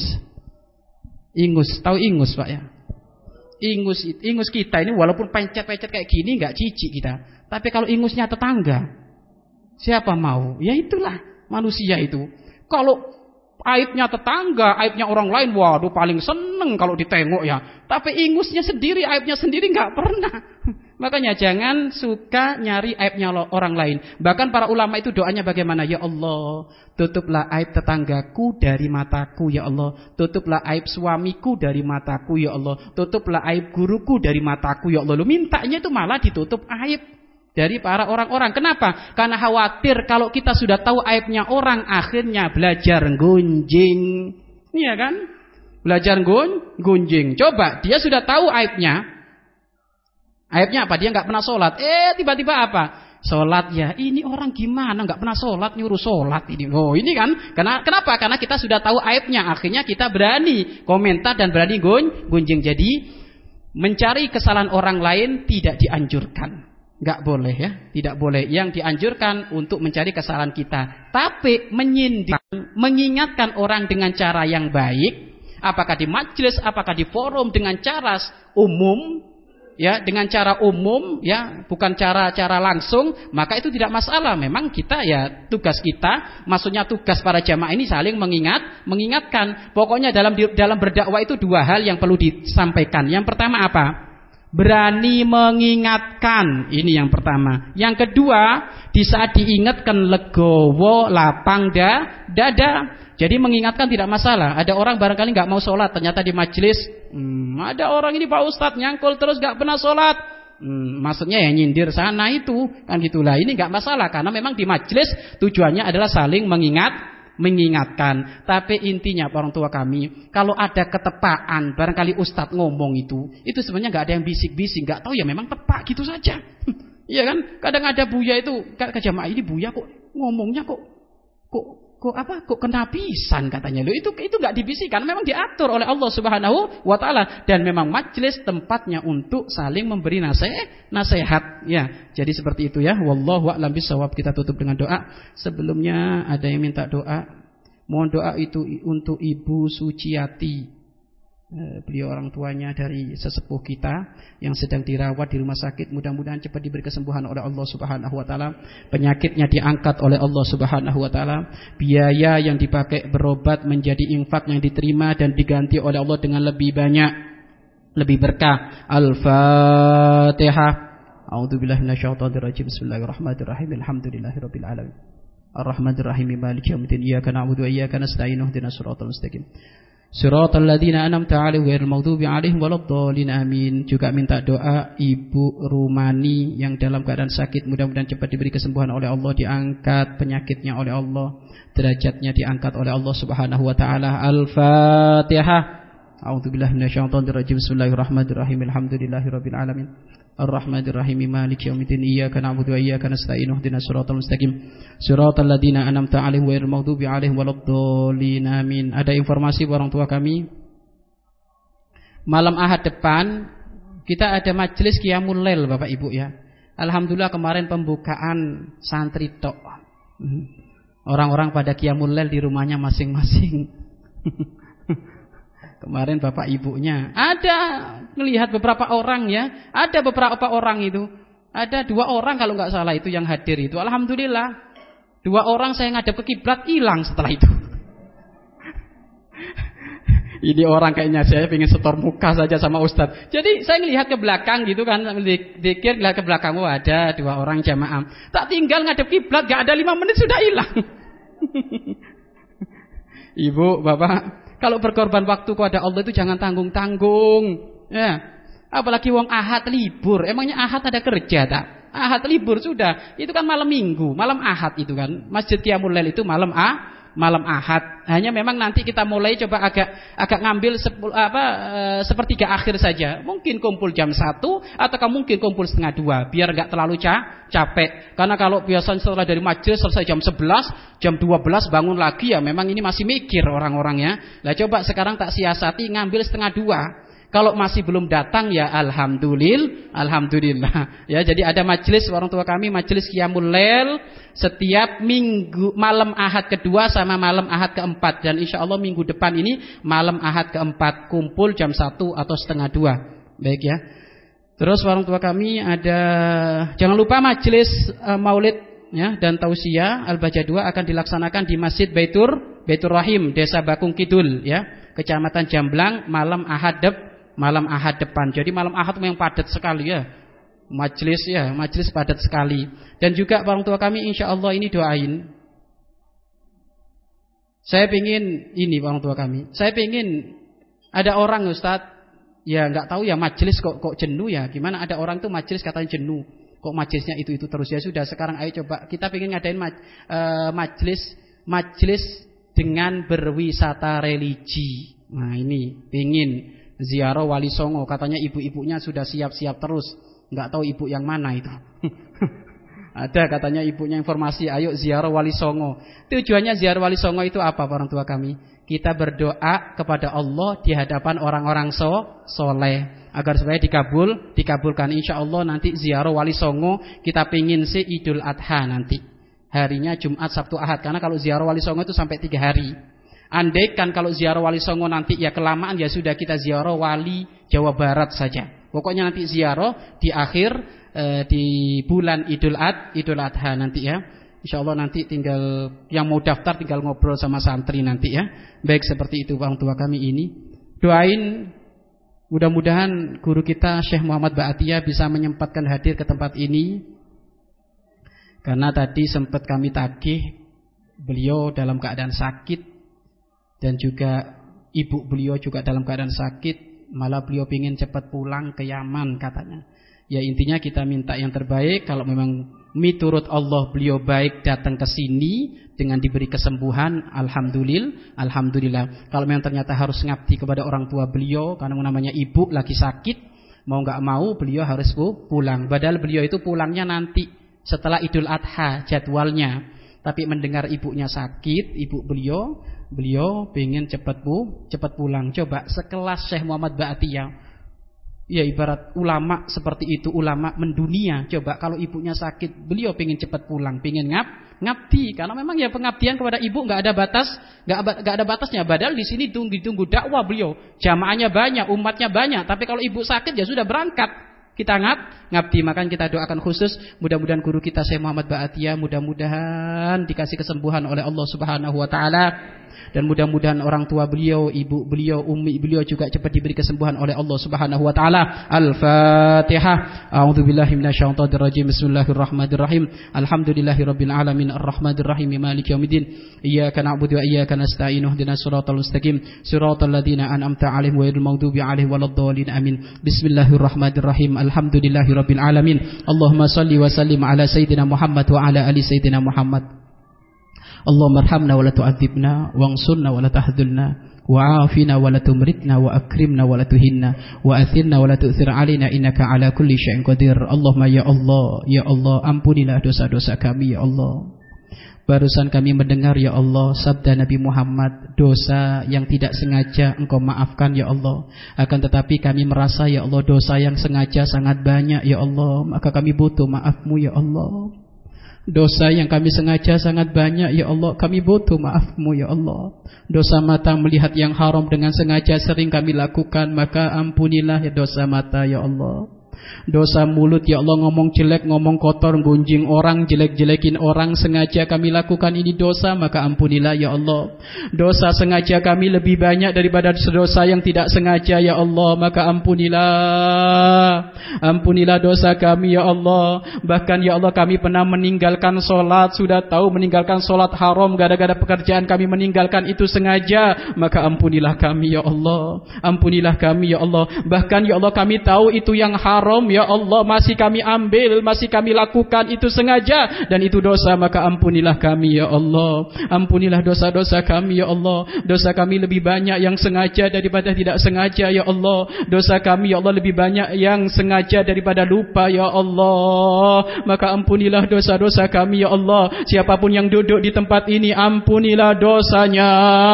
Ingus, tahu ingus Pak ya? Ingus, ingus kita ini walaupun pencet-pencet kayak gini nggak jijik kita. Tapi kalau ingusnya tetangga, siapa mau? Ya itulah manusia itu. Kalau aibnya tetangga, aibnya orang lain, waduh paling seneng kalau ditengok ya. Tapi ingusnya sendiri, aibnya sendiri nggak pernah. Makanya jangan suka nyari aibnya orang lain. Bahkan para ulama itu doanya bagaimana? Ya Allah, tutuplah aib tetanggaku dari mataku ya Allah. Tutuplah aib suamiku dari mataku ya Allah. Tutuplah aib guruku dari mataku ya Allah. Lu mintanya itu malah ditutup aib dari para orang-orang. Kenapa? Karena khawatir kalau kita sudah tahu aibnya orang, akhirnya belajar gunjing. Iya kan? Belajar gun, gunjing. Coba, dia sudah tahu aibnya. Aibnya apa? Dia nggak pernah sholat. Eh, tiba-tiba apa? Sholat ya. Ini orang gimana? Nggak pernah sholat, nyuruh sholat ini. Oh, ini kan? Karena kenapa? Karena kita sudah tahu aibnya. Akhirnya kita berani komentar dan berani gun, gunjing. Jadi, mencari kesalahan orang lain tidak dianjurkan. Enggak boleh ya, tidak boleh. Yang dianjurkan untuk mencari kesalahan kita. Tapi menyindir, mengingatkan orang dengan cara yang baik, apakah di majelis, apakah di forum dengan cara umum, ya, dengan cara umum, ya, bukan cara-cara langsung, maka itu tidak masalah. Memang kita ya tugas kita, maksudnya tugas para jamaah ini saling mengingat, mengingatkan. Pokoknya dalam dalam berdakwah itu dua hal yang perlu disampaikan. Yang pertama apa? Berani mengingatkan, ini yang pertama. Yang kedua, di saat diingatkan legowo, lapang da, dada. Jadi mengingatkan tidak masalah. Ada orang barangkali nggak mau sholat, ternyata di majelis, hmm, ada orang ini Pak Ustadz nyangkul terus nggak pernah sholat. Hmm, maksudnya ya nyindir sana itu, kan gitulah. Ini nggak masalah karena memang di majelis tujuannya adalah saling mengingat. Mengingatkan. Tapi intinya orang tua kami, kalau ada ketepaan, barangkali ustadz ngomong itu, itu sebenarnya nggak ada yang bisik-bisik, nggak tahu ya memang tepak gitu saja. Iya kan? Kadang ada buya itu, ke jamaah ini buya kok ngomongnya kok kok kok apa? Kok kena pisan katanya. Loh, itu itu nggak dibisikkan, memang diatur oleh Allah Subhanahu wa taala dan memang majelis tempatnya untuk saling memberi nasihat, nasihat ya. Jadi seperti itu ya. Wallahu a'lam bishawab. Kita tutup dengan doa. Sebelumnya ada yang minta doa. Mohon doa itu untuk Ibu Suciati. Beliau orang tuanya dari sesepuh kita yang sedang dirawat di rumah sakit. Mudah-mudahan cepat diberi kesembuhan oleh Allah Subhanahu wa taala. Penyakitnya diangkat oleh Allah Subhanahu wa taala. Biaya yang dipakai berobat menjadi infak yang diterima dan diganti oleh Allah dengan lebih banyak, lebih berkah. Al-Fatihah. A'udzubillahi minasyaitonirrajim. Bismillahirrahmanirrahim. Alhamdulillahirabbil alamin. Arrahmanirrahim. Maliki yaumiddin. Iyyaka na'budu wa iyyaka nasta'in. Ihdinas siratal mustaqim. Siratal ladzina an'amta 'alaihim ghairil maghdubi 'alaihim waladdallin. Amin. Juga minta doa Ibu Rumani yang dalam keadaan sakit, mudah-mudahan cepat diberi kesembuhan oleh Allah, diangkat penyakitnya oleh Allah, derajatnya diangkat oleh Allah Subhanahu wa taala. Al-Fatihah. A'udzubillahi minasyaitonirrajim. Bismillahirrahmanirrahim. Alhamdulillahirabbil alamin. Ar-Rahmanir-Rahim. Maliki yaumiddin. Iyyaka na'budu wa iyyaka nasta'in. Ihdinas siratal mustaqim. Siratal ladzina an'amta 'alaihim ghairil maghdubi 'alaihim waladdallin. Amin. Ada informasi orang tua kami, malam Ahad depan kita ada majelis Qiyamul Lail Bapak Ibu ya. Alhamdulillah kemarin pembukaan santri tok. Orang-orang pada Qiyamul Lail di rumahnya masing-masing. Kemarin bapak ibunya ada melihat beberapa orang ya, ada beberapa orang itu, ada dua orang kalau nggak salah itu yang hadir itu. Alhamdulillah dua orang saya ngadep ke kiblat hilang setelah itu. Ini orang kayaknya saya pengen setor muka saja sama Ustadz. Jadi saya ngelihat ke belakang gitu kan, dikir lihat ke belakang, oh ada dua orang jamaah. Tak tinggal ngadep kiblat, nggak ada lima menit sudah hilang. Ibu, bapak, kalau berkorban waktu kepada Allah itu jangan tanggung-tanggung. Ya. Apalagi wong Ahad libur. Emangnya Ahad ada kerja tak? Ahad libur sudah. Itu kan malam Minggu, malam Ahad itu kan. Masjid Qiyamul Lail itu malam A, malam Ahad. Hanya memang nanti kita mulai coba agak agak ngambil sepul, apa e, sepertiga akhir saja. Mungkin kumpul jam satu atau mungkin kumpul setengah dua biar enggak terlalu ca, capek. Karena kalau biasanya setelah dari majelis selesai jam sebelas, jam dua belas bangun lagi ya memang ini masih mikir orang-orangnya. Lah coba sekarang tak siasati ngambil setengah dua. Kalau masih belum datang ya alhamdulillah, alhamdulillah. Ya, jadi ada majelis orang tua kami, majelis Qiyamul Lail setiap minggu malam Ahad kedua sama malam Ahad keempat, dan insya Allah minggu depan ini malam Ahad keempat kumpul jam satu atau setengah dua. Baik ya. Terus orang tua kami ada, jangan lupa majelis uh, Maulid ya dan Tausiah Al-Baja dua akan dilaksanakan di Masjid Baitur Baitur Rahim, Desa Bakung Kidul ya, Kecamatan Jamblang, malam Ahad dep malam Ahad depan. Jadi malam Ahad memang padat sekali ya. Majelis ya, majelis padat sekali. Dan juga orang tua kami insya Allah ini doain. Saya pingin ini orang tua kami. Saya pingin ada orang Ustaz, ya nggak tahu ya majelis kok kok jenuh ya. Gimana ada orang tuh majelis katanya jenuh. Kok majelisnya itu itu terus ya sudah. Sekarang ayo coba kita pingin ngadain maj, uh, majelis majelis dengan berwisata religi. Nah ini pingin ziarah Wali Songo, katanya ibu-ibunya sudah siap-siap terus. Nggak tahu ibu yang mana itu. Ada katanya ibunya informasi, ayo ziarah Wali Songo. Tujuannya ziarah Wali Songo itu apa orang tua kami? Kita berdoa kepada Allah di hadapan orang-orang so, soleh agar supaya dikabul, dikabulkan. Insya Allah nanti ziarah Wali Songo kita pingin si Idul Adha nanti. Harinya Jumat, Sabtu, Ahad. Karena kalau ziarah Wali Songo itu sampai tiga hari. Andaikan kalau ziarah Wali Songo nanti ya kelamaan, ya sudah kita ziarah Wali Jawa Barat saja. Pokoknya nanti ziarah di akhir eh, di bulan Idul Ad, Idul Adha nanti ya. Insya Allah nanti tinggal yang mau daftar tinggal ngobrol sama santri nanti ya. Baik seperti itu orang tua kami ini. Doain mudah-mudahan guru kita Syekh Muhammad Ba'atiyah bisa menyempatkan hadir ke tempat ini. Karena tadi sempat kami tagih beliau dalam keadaan sakit. Dan juga ibu beliau juga dalam keadaan sakit. Malah beliau ingin cepat pulang ke Yaman katanya. Ya intinya kita minta yang terbaik. Kalau memang miturut Allah beliau baik datang ke sini dengan diberi kesembuhan, alhamdulillah, alhamdulillah. Kalau memang ternyata harus ngabdi kepada orang tua beliau karena namanya ibu lagi sakit, mau nggak mau beliau harus pulang. Padahal beliau itu pulangnya nanti setelah Idul Adha jadwalnya. Tapi mendengar ibunya sakit, ibu beliau, beliau pengen cepat bu, cepat pulang. Coba sekelas Syekh Muhammad Ba'atiyah, ya ibarat ulama seperti itu, ulama mendunia. Coba kalau ibunya sakit, beliau pengen cepat pulang, pengen ngab, ngabdi. Karena memang ya pengabdian kepada ibu nggak ada batas, nggak nggak ada batasnya. Padahal di sini tunggu tunggu dakwah beliau, jamaahnya banyak, umatnya banyak. Tapi kalau ibu sakit ya sudah berangkat. kita ngab, ngabdi. Maka kita doakan khusus, mudah-mudahan guru kita Syekh Muhammad Ba'atiyah mudah-mudahan dikasih kesembuhan oleh Allah Subhanahu wa taala. Dan mudah-mudahan orang tua beliau, ibu beliau, ummi beliau juga cepat diberi kesembuhan oleh Allah Subhanahu wa taala. Al-Fatihah. A'udzubillahi minasyaitonir rajim. Bismillahirrahmanirrahim. Alhamdulillahirabbil alamin arrahmanir rahim maliki yaumiddin. Iyyaka na'budu wa iyyaka nasta'in. Ihdinas siratal mustaqim. Siratal ladzina an'amta 'alaihim ghairil maghdubi 'alaihim waladdallin. Amin. Bismillahirrahmanirrahim. Alhamdulillahirabbil alamin. Allahumma shalli wa sallim ala sayyidina Muhammad wa ala ali sayyidina Muhammad. Allahumma arhamna wa la tu'adzibna wansurna wa la tahdhilna wa'afina wa la tumritna wa akrimna wa la tuhinna wa athirna wa la tu'thir alaina innaka ala kulli syai'in qadir. Allahumma ya Allah, ya Allah, ampunilah dosa-dosa kami ya Allah. Barusan kami mendengar ya Allah sabda Nabi Muhammad, dosa yang tidak sengaja Engkau maafkan ya Allah. Akan tetapi kami merasa ya Allah dosa yang sengaja sangat banyak ya Allah, maka kami butuh maaf-Mu ya Allah. Dosa yang kami sengaja sangat banyak ya Allah, kami butuh maaf-Mu ya Allah. Dosa mata melihat yang haram dengan sengaja sering kami lakukan, maka ampunilah ya dosa mata ya Allah. Dosa mulut ya Allah, ngomong jelek, ngomong kotor, gunjing orang, jelek-jelekin orang, sengaja kami lakukan ini dosa, maka ampunilah ya Allah. Dosa sengaja kami lebih banyak daripada dosa yang tidak sengaja ya Allah, maka ampunilah. Ampunilah dosa kami ya Allah. Bahkan ya Allah kami pernah meninggalkan solat, sudah tahu meninggalkan solat haram gara-gara pekerjaan kami meninggalkan itu sengaja, maka ampunilah kami ya Allah. Ampunilah kami ya Allah. Bahkan ya Allah kami tahu itu yang haram ya Allah, masih kami ambil, masih kami lakukan itu sengaja, dan itu dosa, maka ampunilah kami ya Allah. Ampunilah dosa-dosa kami ya Allah. Dosa kami lebih banyak yang sengaja daripada tidak sengaja ya Allah. Dosa kami ya Allah lebih banyak yang sengaja daripada lupa ya Allah, maka ampunilah dosa-dosa kami ya Allah. Siapapun yang duduk di tempat ini, ampunilah dosanya.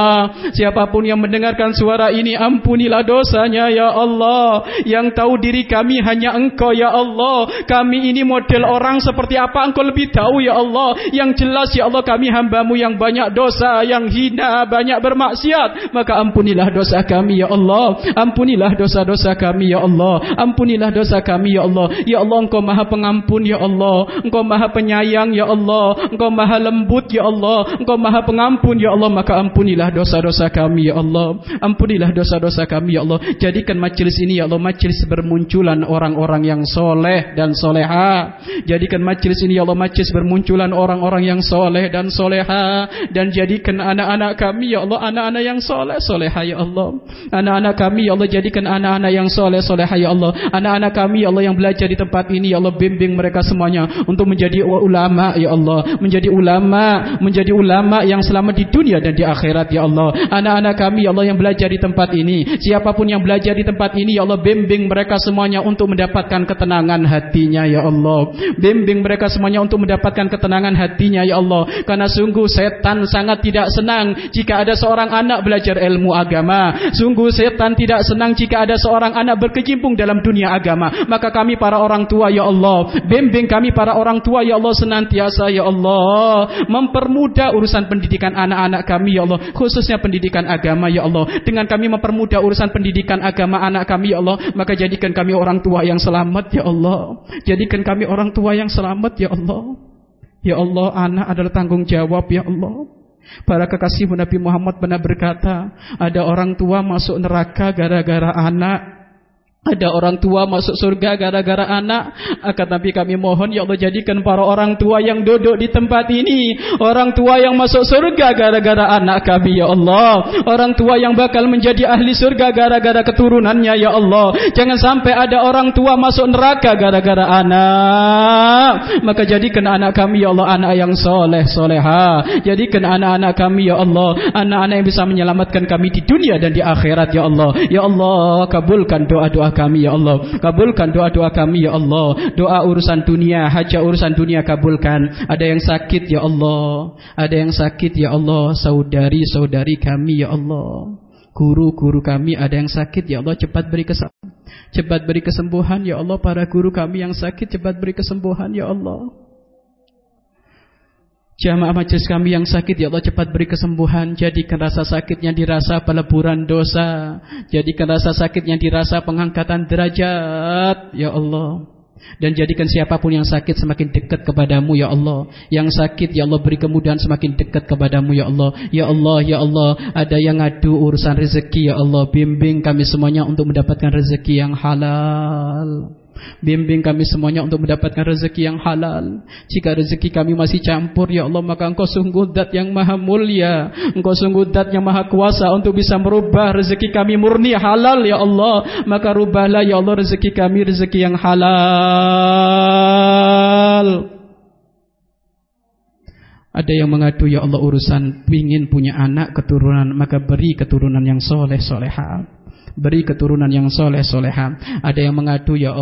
Siapapun yang mendengarkan suara ini, ampunilah dosanya ya Allah. Yang tahu diri kami hanya Engkau ya Allah. Kami ini model orang seperti apa Engkau lebih tahu ya Allah. Yang jelas ya Allah kami hamba-Mu yang banyak dosa, yang hina, banyak bermaksiat, maka ampunilah dosa kami ya Allah. Ampunilah dosa-dosa kami ya Allah. Ampunilah dosa kami ya Allah. Ya Allah, Engkau Maha Pengampun ya Allah. Engkau Maha Penyayang ya Allah. Engkau Maha Lembut ya Allah. Engkau Maha Pengampun ya Allah, maka ampunilah dosa-dosa kami ya Allah. Ampunilah dosa-dosa kami ya Allah. Jadikan majelis ini ya Allah majelis bermunculan orang-orang orang yang soleh dan soleha. Jadikan majelis ini ya Allah majelis bermunculan orang-orang yang soleh dan soleha. Dan jadikan anak-anak kami ya Allah anak-anak yang soleh soleha ya Allah. Anak-anak kami ya Allah jadikan anak-anak yang soleh soleha ya Allah. Anak-anak kami ya Allah yang belajar di tempat ini ya Allah, bimbing mereka semuanya untuk menjadi ulama ya Allah. Menjadi ulama, menjadi ulama yang selamat di dunia dan di akhirat ya Allah. Anak-anak kami ya Allah yang belajar di tempat ini, siapapun yang belajar di tempat ini ya Allah, bimbing mereka semuanya untuk mendapatkan ketenangan hatinya ya Allah. Bimbing mereka semuanya untuk mendapatkan ketenangan hatinya ya Allah. Karena sungguh setan sangat tidak senang jika ada seorang anak belajar ilmu agama. Sungguh setan tidak senang jika ada seorang anak berkecimpung dalam dunia agama. Maka kami para orang tua ya Allah, bimbing kami para orang tua ya Allah senantiasa ya Allah mempermudah urusan pendidikan anak-anak kami ya Allah, khususnya pendidikan agama ya Allah. Dengan kami mempermudah urusan pendidikan agama anak kami ya Allah, maka jadikan kami orang tua yang selamat ya Allah. Jadikan kami orang tua yang selamat ya Allah. Ya Allah, anak adalah tanggung jawab ya Allah. Para kekasih Nabi Muhammad pernah berkata, ada orang tua masuk neraka gara-gara anak, ada orang tua masuk surga gara-gara anak. Akan tapi kami mohon ya Allah, jadikan para orang tua yang duduk di tempat ini orang tua yang masuk surga gara-gara anak kami ya Allah. Orang tua yang bakal menjadi ahli surga gara-gara keturunannya ya Allah. Jangan sampai ada orang tua masuk neraka gara-gara anak. Maka jadikan anak kami ya Allah anak yang soleh soleha. Jadikan anak-anak kami ya Allah anak-anak yang bisa menyelamatkan kami di dunia dan di akhirat ya Allah. Ya Allah, kabulkan doa-doa kami ya Allah. Kabulkan doa-doa kami ya Allah. Doa urusan dunia, hajat urusan dunia kabulkan. Ada yang sakit ya Allah, ada yang sakit ya Allah, saudari-saudari kami ya Allah, guru-guru kami ada yang sakit ya Allah, cepat beri kesembuhan, cepat beri kesembuhan ya Allah. Para guru kami yang sakit cepat beri kesembuhan ya Allah. Jamaah majelis kami yang sakit, ya Allah cepat beri kesembuhan. Jadikan rasa sakitnya dirasa peleburan dosa, jadikan rasa sakitnya dirasa pengangkatan derajat, ya Allah. Dan jadikan siapapun yang sakit semakin dekat kepadamu, ya Allah. Yang sakit, ya Allah beri kemudahan semakin dekat kepadamu, ya Allah. Ya Allah, ya Allah, ada yang ngadu urusan rezeki, ya Allah, bimbing kami semuanya untuk mendapatkan rezeki yang halal. Bimbing kami semuanya untuk mendapatkan rezeki yang halal. Jika rezeki kami masih campur, ya Allah, maka Engkau sungguh zat yang maha mulia, Engkau sungguh zat yang maha kuasa untuk bisa merubah rezeki kami murni halal, ya Allah. Maka rubahlah, ya Allah, rezeki kami rezeki yang halal. Ada yang mengadu, ya Allah, urusan ingin punya anak keturunan, maka beri keturunan yang soleh soleha, beri keturunan yang soleh soleha. Ada yang mengadu, ya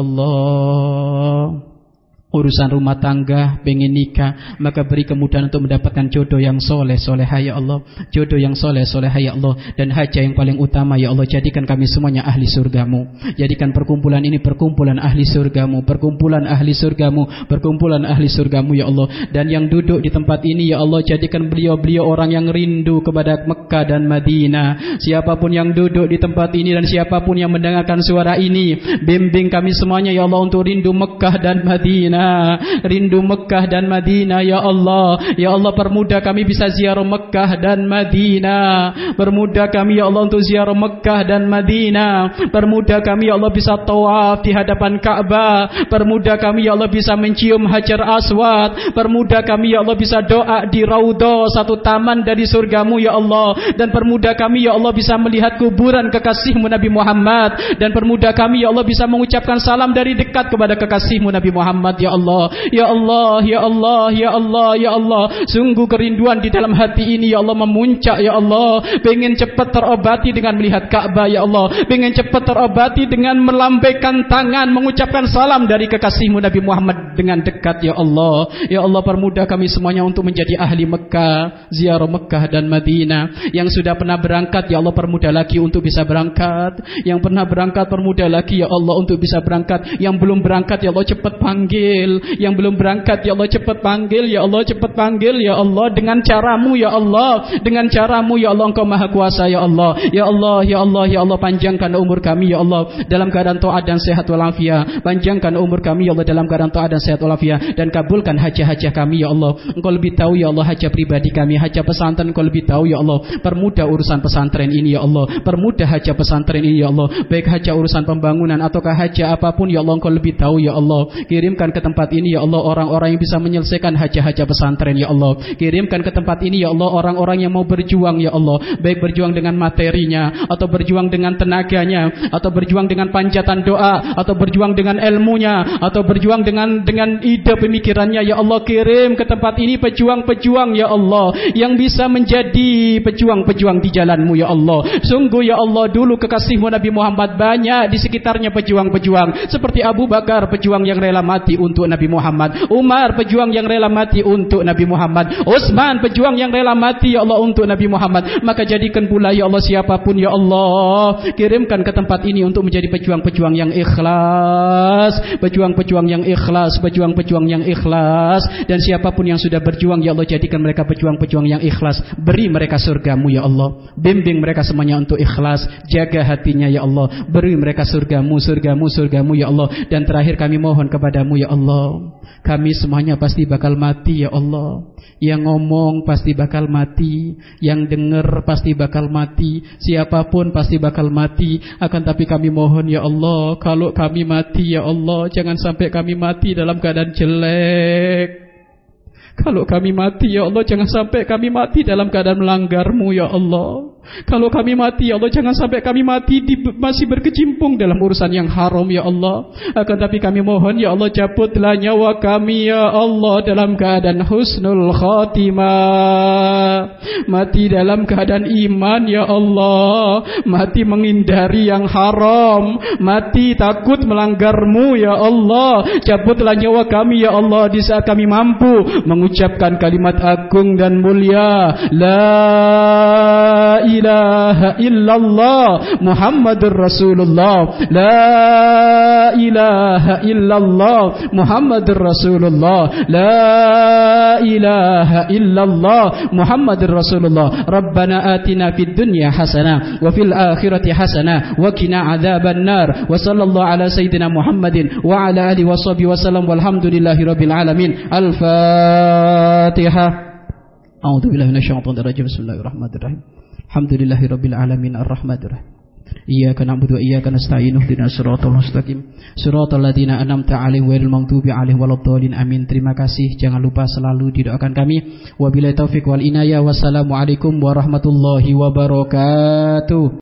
Allah, urusan rumah tangga, pengen nikah, maka beri kemudahan untuk mendapatkan jodoh yang soleh soleha, ya Allah. Jodoh yang soleh soleha, ya Allah. Dan hajat yang paling utama, ya Allah, jadikan kami semuanya ahli surgamu. Jadikan perkumpulan ini perkumpulan ahli surgamu, perkumpulan ahli surgamu, perkumpulan ahli surgamu, ya Allah. Dan yang duduk di tempat ini, ya Allah, jadikan beliau-beliau orang yang rindu kepada Mekah dan Madinah. Siapapun yang duduk di tempat ini dan siapapun yang mendengarkan suara ini, bimbing kami semuanya, ya Allah, untuk rindu Mekah dan Madinah, rindu Mekah dan Madinah, ya Allah. Ya Allah, permudah kami bisa ziarah Mekah dan Madinah. Permudah kami, ya Allah, untuk ziarah Mekah dan Madinah. Permudah kami, ya Allah, bisa tawaf di hadapan Ka'bah. Permudah kami, ya Allah, bisa mencium Hajar Aswad. Permudah kami, ya Allah, bisa doa di Raudhah, satu taman dari surgamu, ya Allah. Dan permudah kami, ya Allah, bisa melihat kuburan kekasihmu Nabi Muhammad. Dan permudah kami, ya Allah, bisa mengucapkan salam dari dekat kepada kekasihmu Nabi Muhammad, ya Allah. Ya Allah, ya Allah, ya Allah, ya Allah. Sungguh kerinduan di dalam hati ini, ya Allah, memuncak, ya Allah. Pengen cepat terobati dengan melihat Ka'bah, ya Allah. Pengen cepat terobati dengan melambaikan tangan mengucapkan salam dari kekasihmu Nabi Muhammad dengan dekat, ya Allah. Ya Allah, permudah kami semuanya untuk menjadi ahli Mekah, ziarah Mekah dan Madinah. Yang sudah pernah berangkat, ya Allah, permudah lagi untuk bisa berangkat. Yang pernah berangkat, permudah lagi, ya Allah, untuk bisa berangkat. Yang belum berangkat, ya Allah, cepat panggil. Yang belum berangkat, ya Allah, cepat panggil, ya Allah, cepat panggil, ya Allah, dengan caramu, ya Allah, dengan caramu, ya Allah, Engkau maha kuasa, ya Allah. Ya Allah, ya Allah, ya Allah, panjangkan umur kami, ya Allah, dalam keadaan taat dan sehat walafiat. Panjangkan umur kami, ya Allah, dalam keadaan taat dan sehat walafiat. Dan kabulkan hajat-hajat kami, ya Allah. Engkau lebih tahu, ya Allah, hajat pribadi kami, hajat pesantren Engkau lebih tahu, ya Allah. Permudah urusan pesantren ini, ya Allah. Permudah hajat pesantren ini, ya Allah. Baik hajat urusan pembangunan ataukah hajat apapun, ya Allah, Engkau lebih tahu, ya Allah. Kirimkan ke tempat ini, ya Allah, orang-orang yang bisa menyelesaikan hajat-hajat pesantren, ya Allah. Kirimkan ke tempat ini, ya Allah, orang-orang yang mau berjuang, ya Allah. Baik berjuang dengan materinya, atau berjuang dengan tenaganya, atau berjuang dengan panjatan doa, atau berjuang dengan ilmunya, atau berjuang dengan dengan ide pemikirannya, ya Allah. Kirim ke tempat ini pejuang-pejuang, ya Allah, yang bisa menjadi pejuang-pejuang di jalanmu, ya Allah. Sungguh, ya Allah, dulu kekasihmu Nabi Muhammad banyak di sekitarnya pejuang-pejuang, seperti Abu Bakar, pejuang yang rela mati untuk Nabi Muhammad. Umar, pejuang yang rela mati untuk Nabi Muhammad. Utsman, pejuang yang rela mati, ya Allah, untuk Nabi Muhammad. Maka jadikan pula, ya Allah, siapapun, ya Allah, kirimkan ke tempat ini untuk menjadi pejuang-pejuang yang ikhlas, pejuang-pejuang yang ikhlas, pejuang-pejuang yang ikhlas. Dan siapapun yang sudah berjuang, ya Allah, jadikan mereka pejuang-pejuang yang ikhlas. Beri mereka surgamu, ya Allah. Bimbing mereka semuanya untuk ikhlas. Jaga hatinya, ya Allah. Beri mereka surgamu, surgamu, surgamu, ya Allah. Dan terakhir kami mohon kepadamu, ya Allah, kami semuanya pasti bakal mati, ya Allah. Yang ngomong pasti bakal mati, yang dengar pasti bakal mati, siapapun pasti bakal mati. Akan tapi kami mohon, ya Allah, kalau kami mati, ya Allah, jangan sampai kami mati dalam keadaan jelek. Kalau kami mati, ya Allah, jangan sampai kami mati dalam keadaan melanggar-Mu, ya Allah. Kalau kami mati, ya Allah, jangan sampai kami mati di, masih berkecimpung dalam urusan yang haram, ya Allah. Akan tapi kami mohon, ya Allah, cabutlah nyawa kami, ya Allah, dalam keadaan husnul khatimah. Mati dalam keadaan iman, ya Allah. Mati menghindari yang haram, mati takut melanggar-Mu, ya Allah. Cabutlah nyawa kami, ya Allah, di saat kami mampu mengucapkan kalimat agung dan mulia, La ilaha illallah Muhammadur Rasulullah. La ilaha illallah Muhammadur Rasulullah. La ilaha illallah Muhammadur Rasulullah. Rabbana atina fid dunya hasanah wa fil akhirati hasanah wa qina adzaban nar. Wa sallallahu ala sayyidina Muhammadin wa ala alihi washabihi wasallam walhamdulillahi rabbil alamin. Al-Fatihah. A'udzu billahi minasyaitonir rajim. Bismillahirrahmanirrahim. Alhamdulillahi rabbil alamin arrahmanir rahim. Iyyaka na'budu wa iyyaka nasta'in ihdinas siratal mustaqim siratal ladzina an'amta 'alaihim ghairil maghdubi 'alaihim waladdallin. Amin. Terima kasih. Jangan lupa selalu didoakan kami. Wabillahi taufik wal inayah. Wassalamualaikum warahmatullahi wabarakatuh.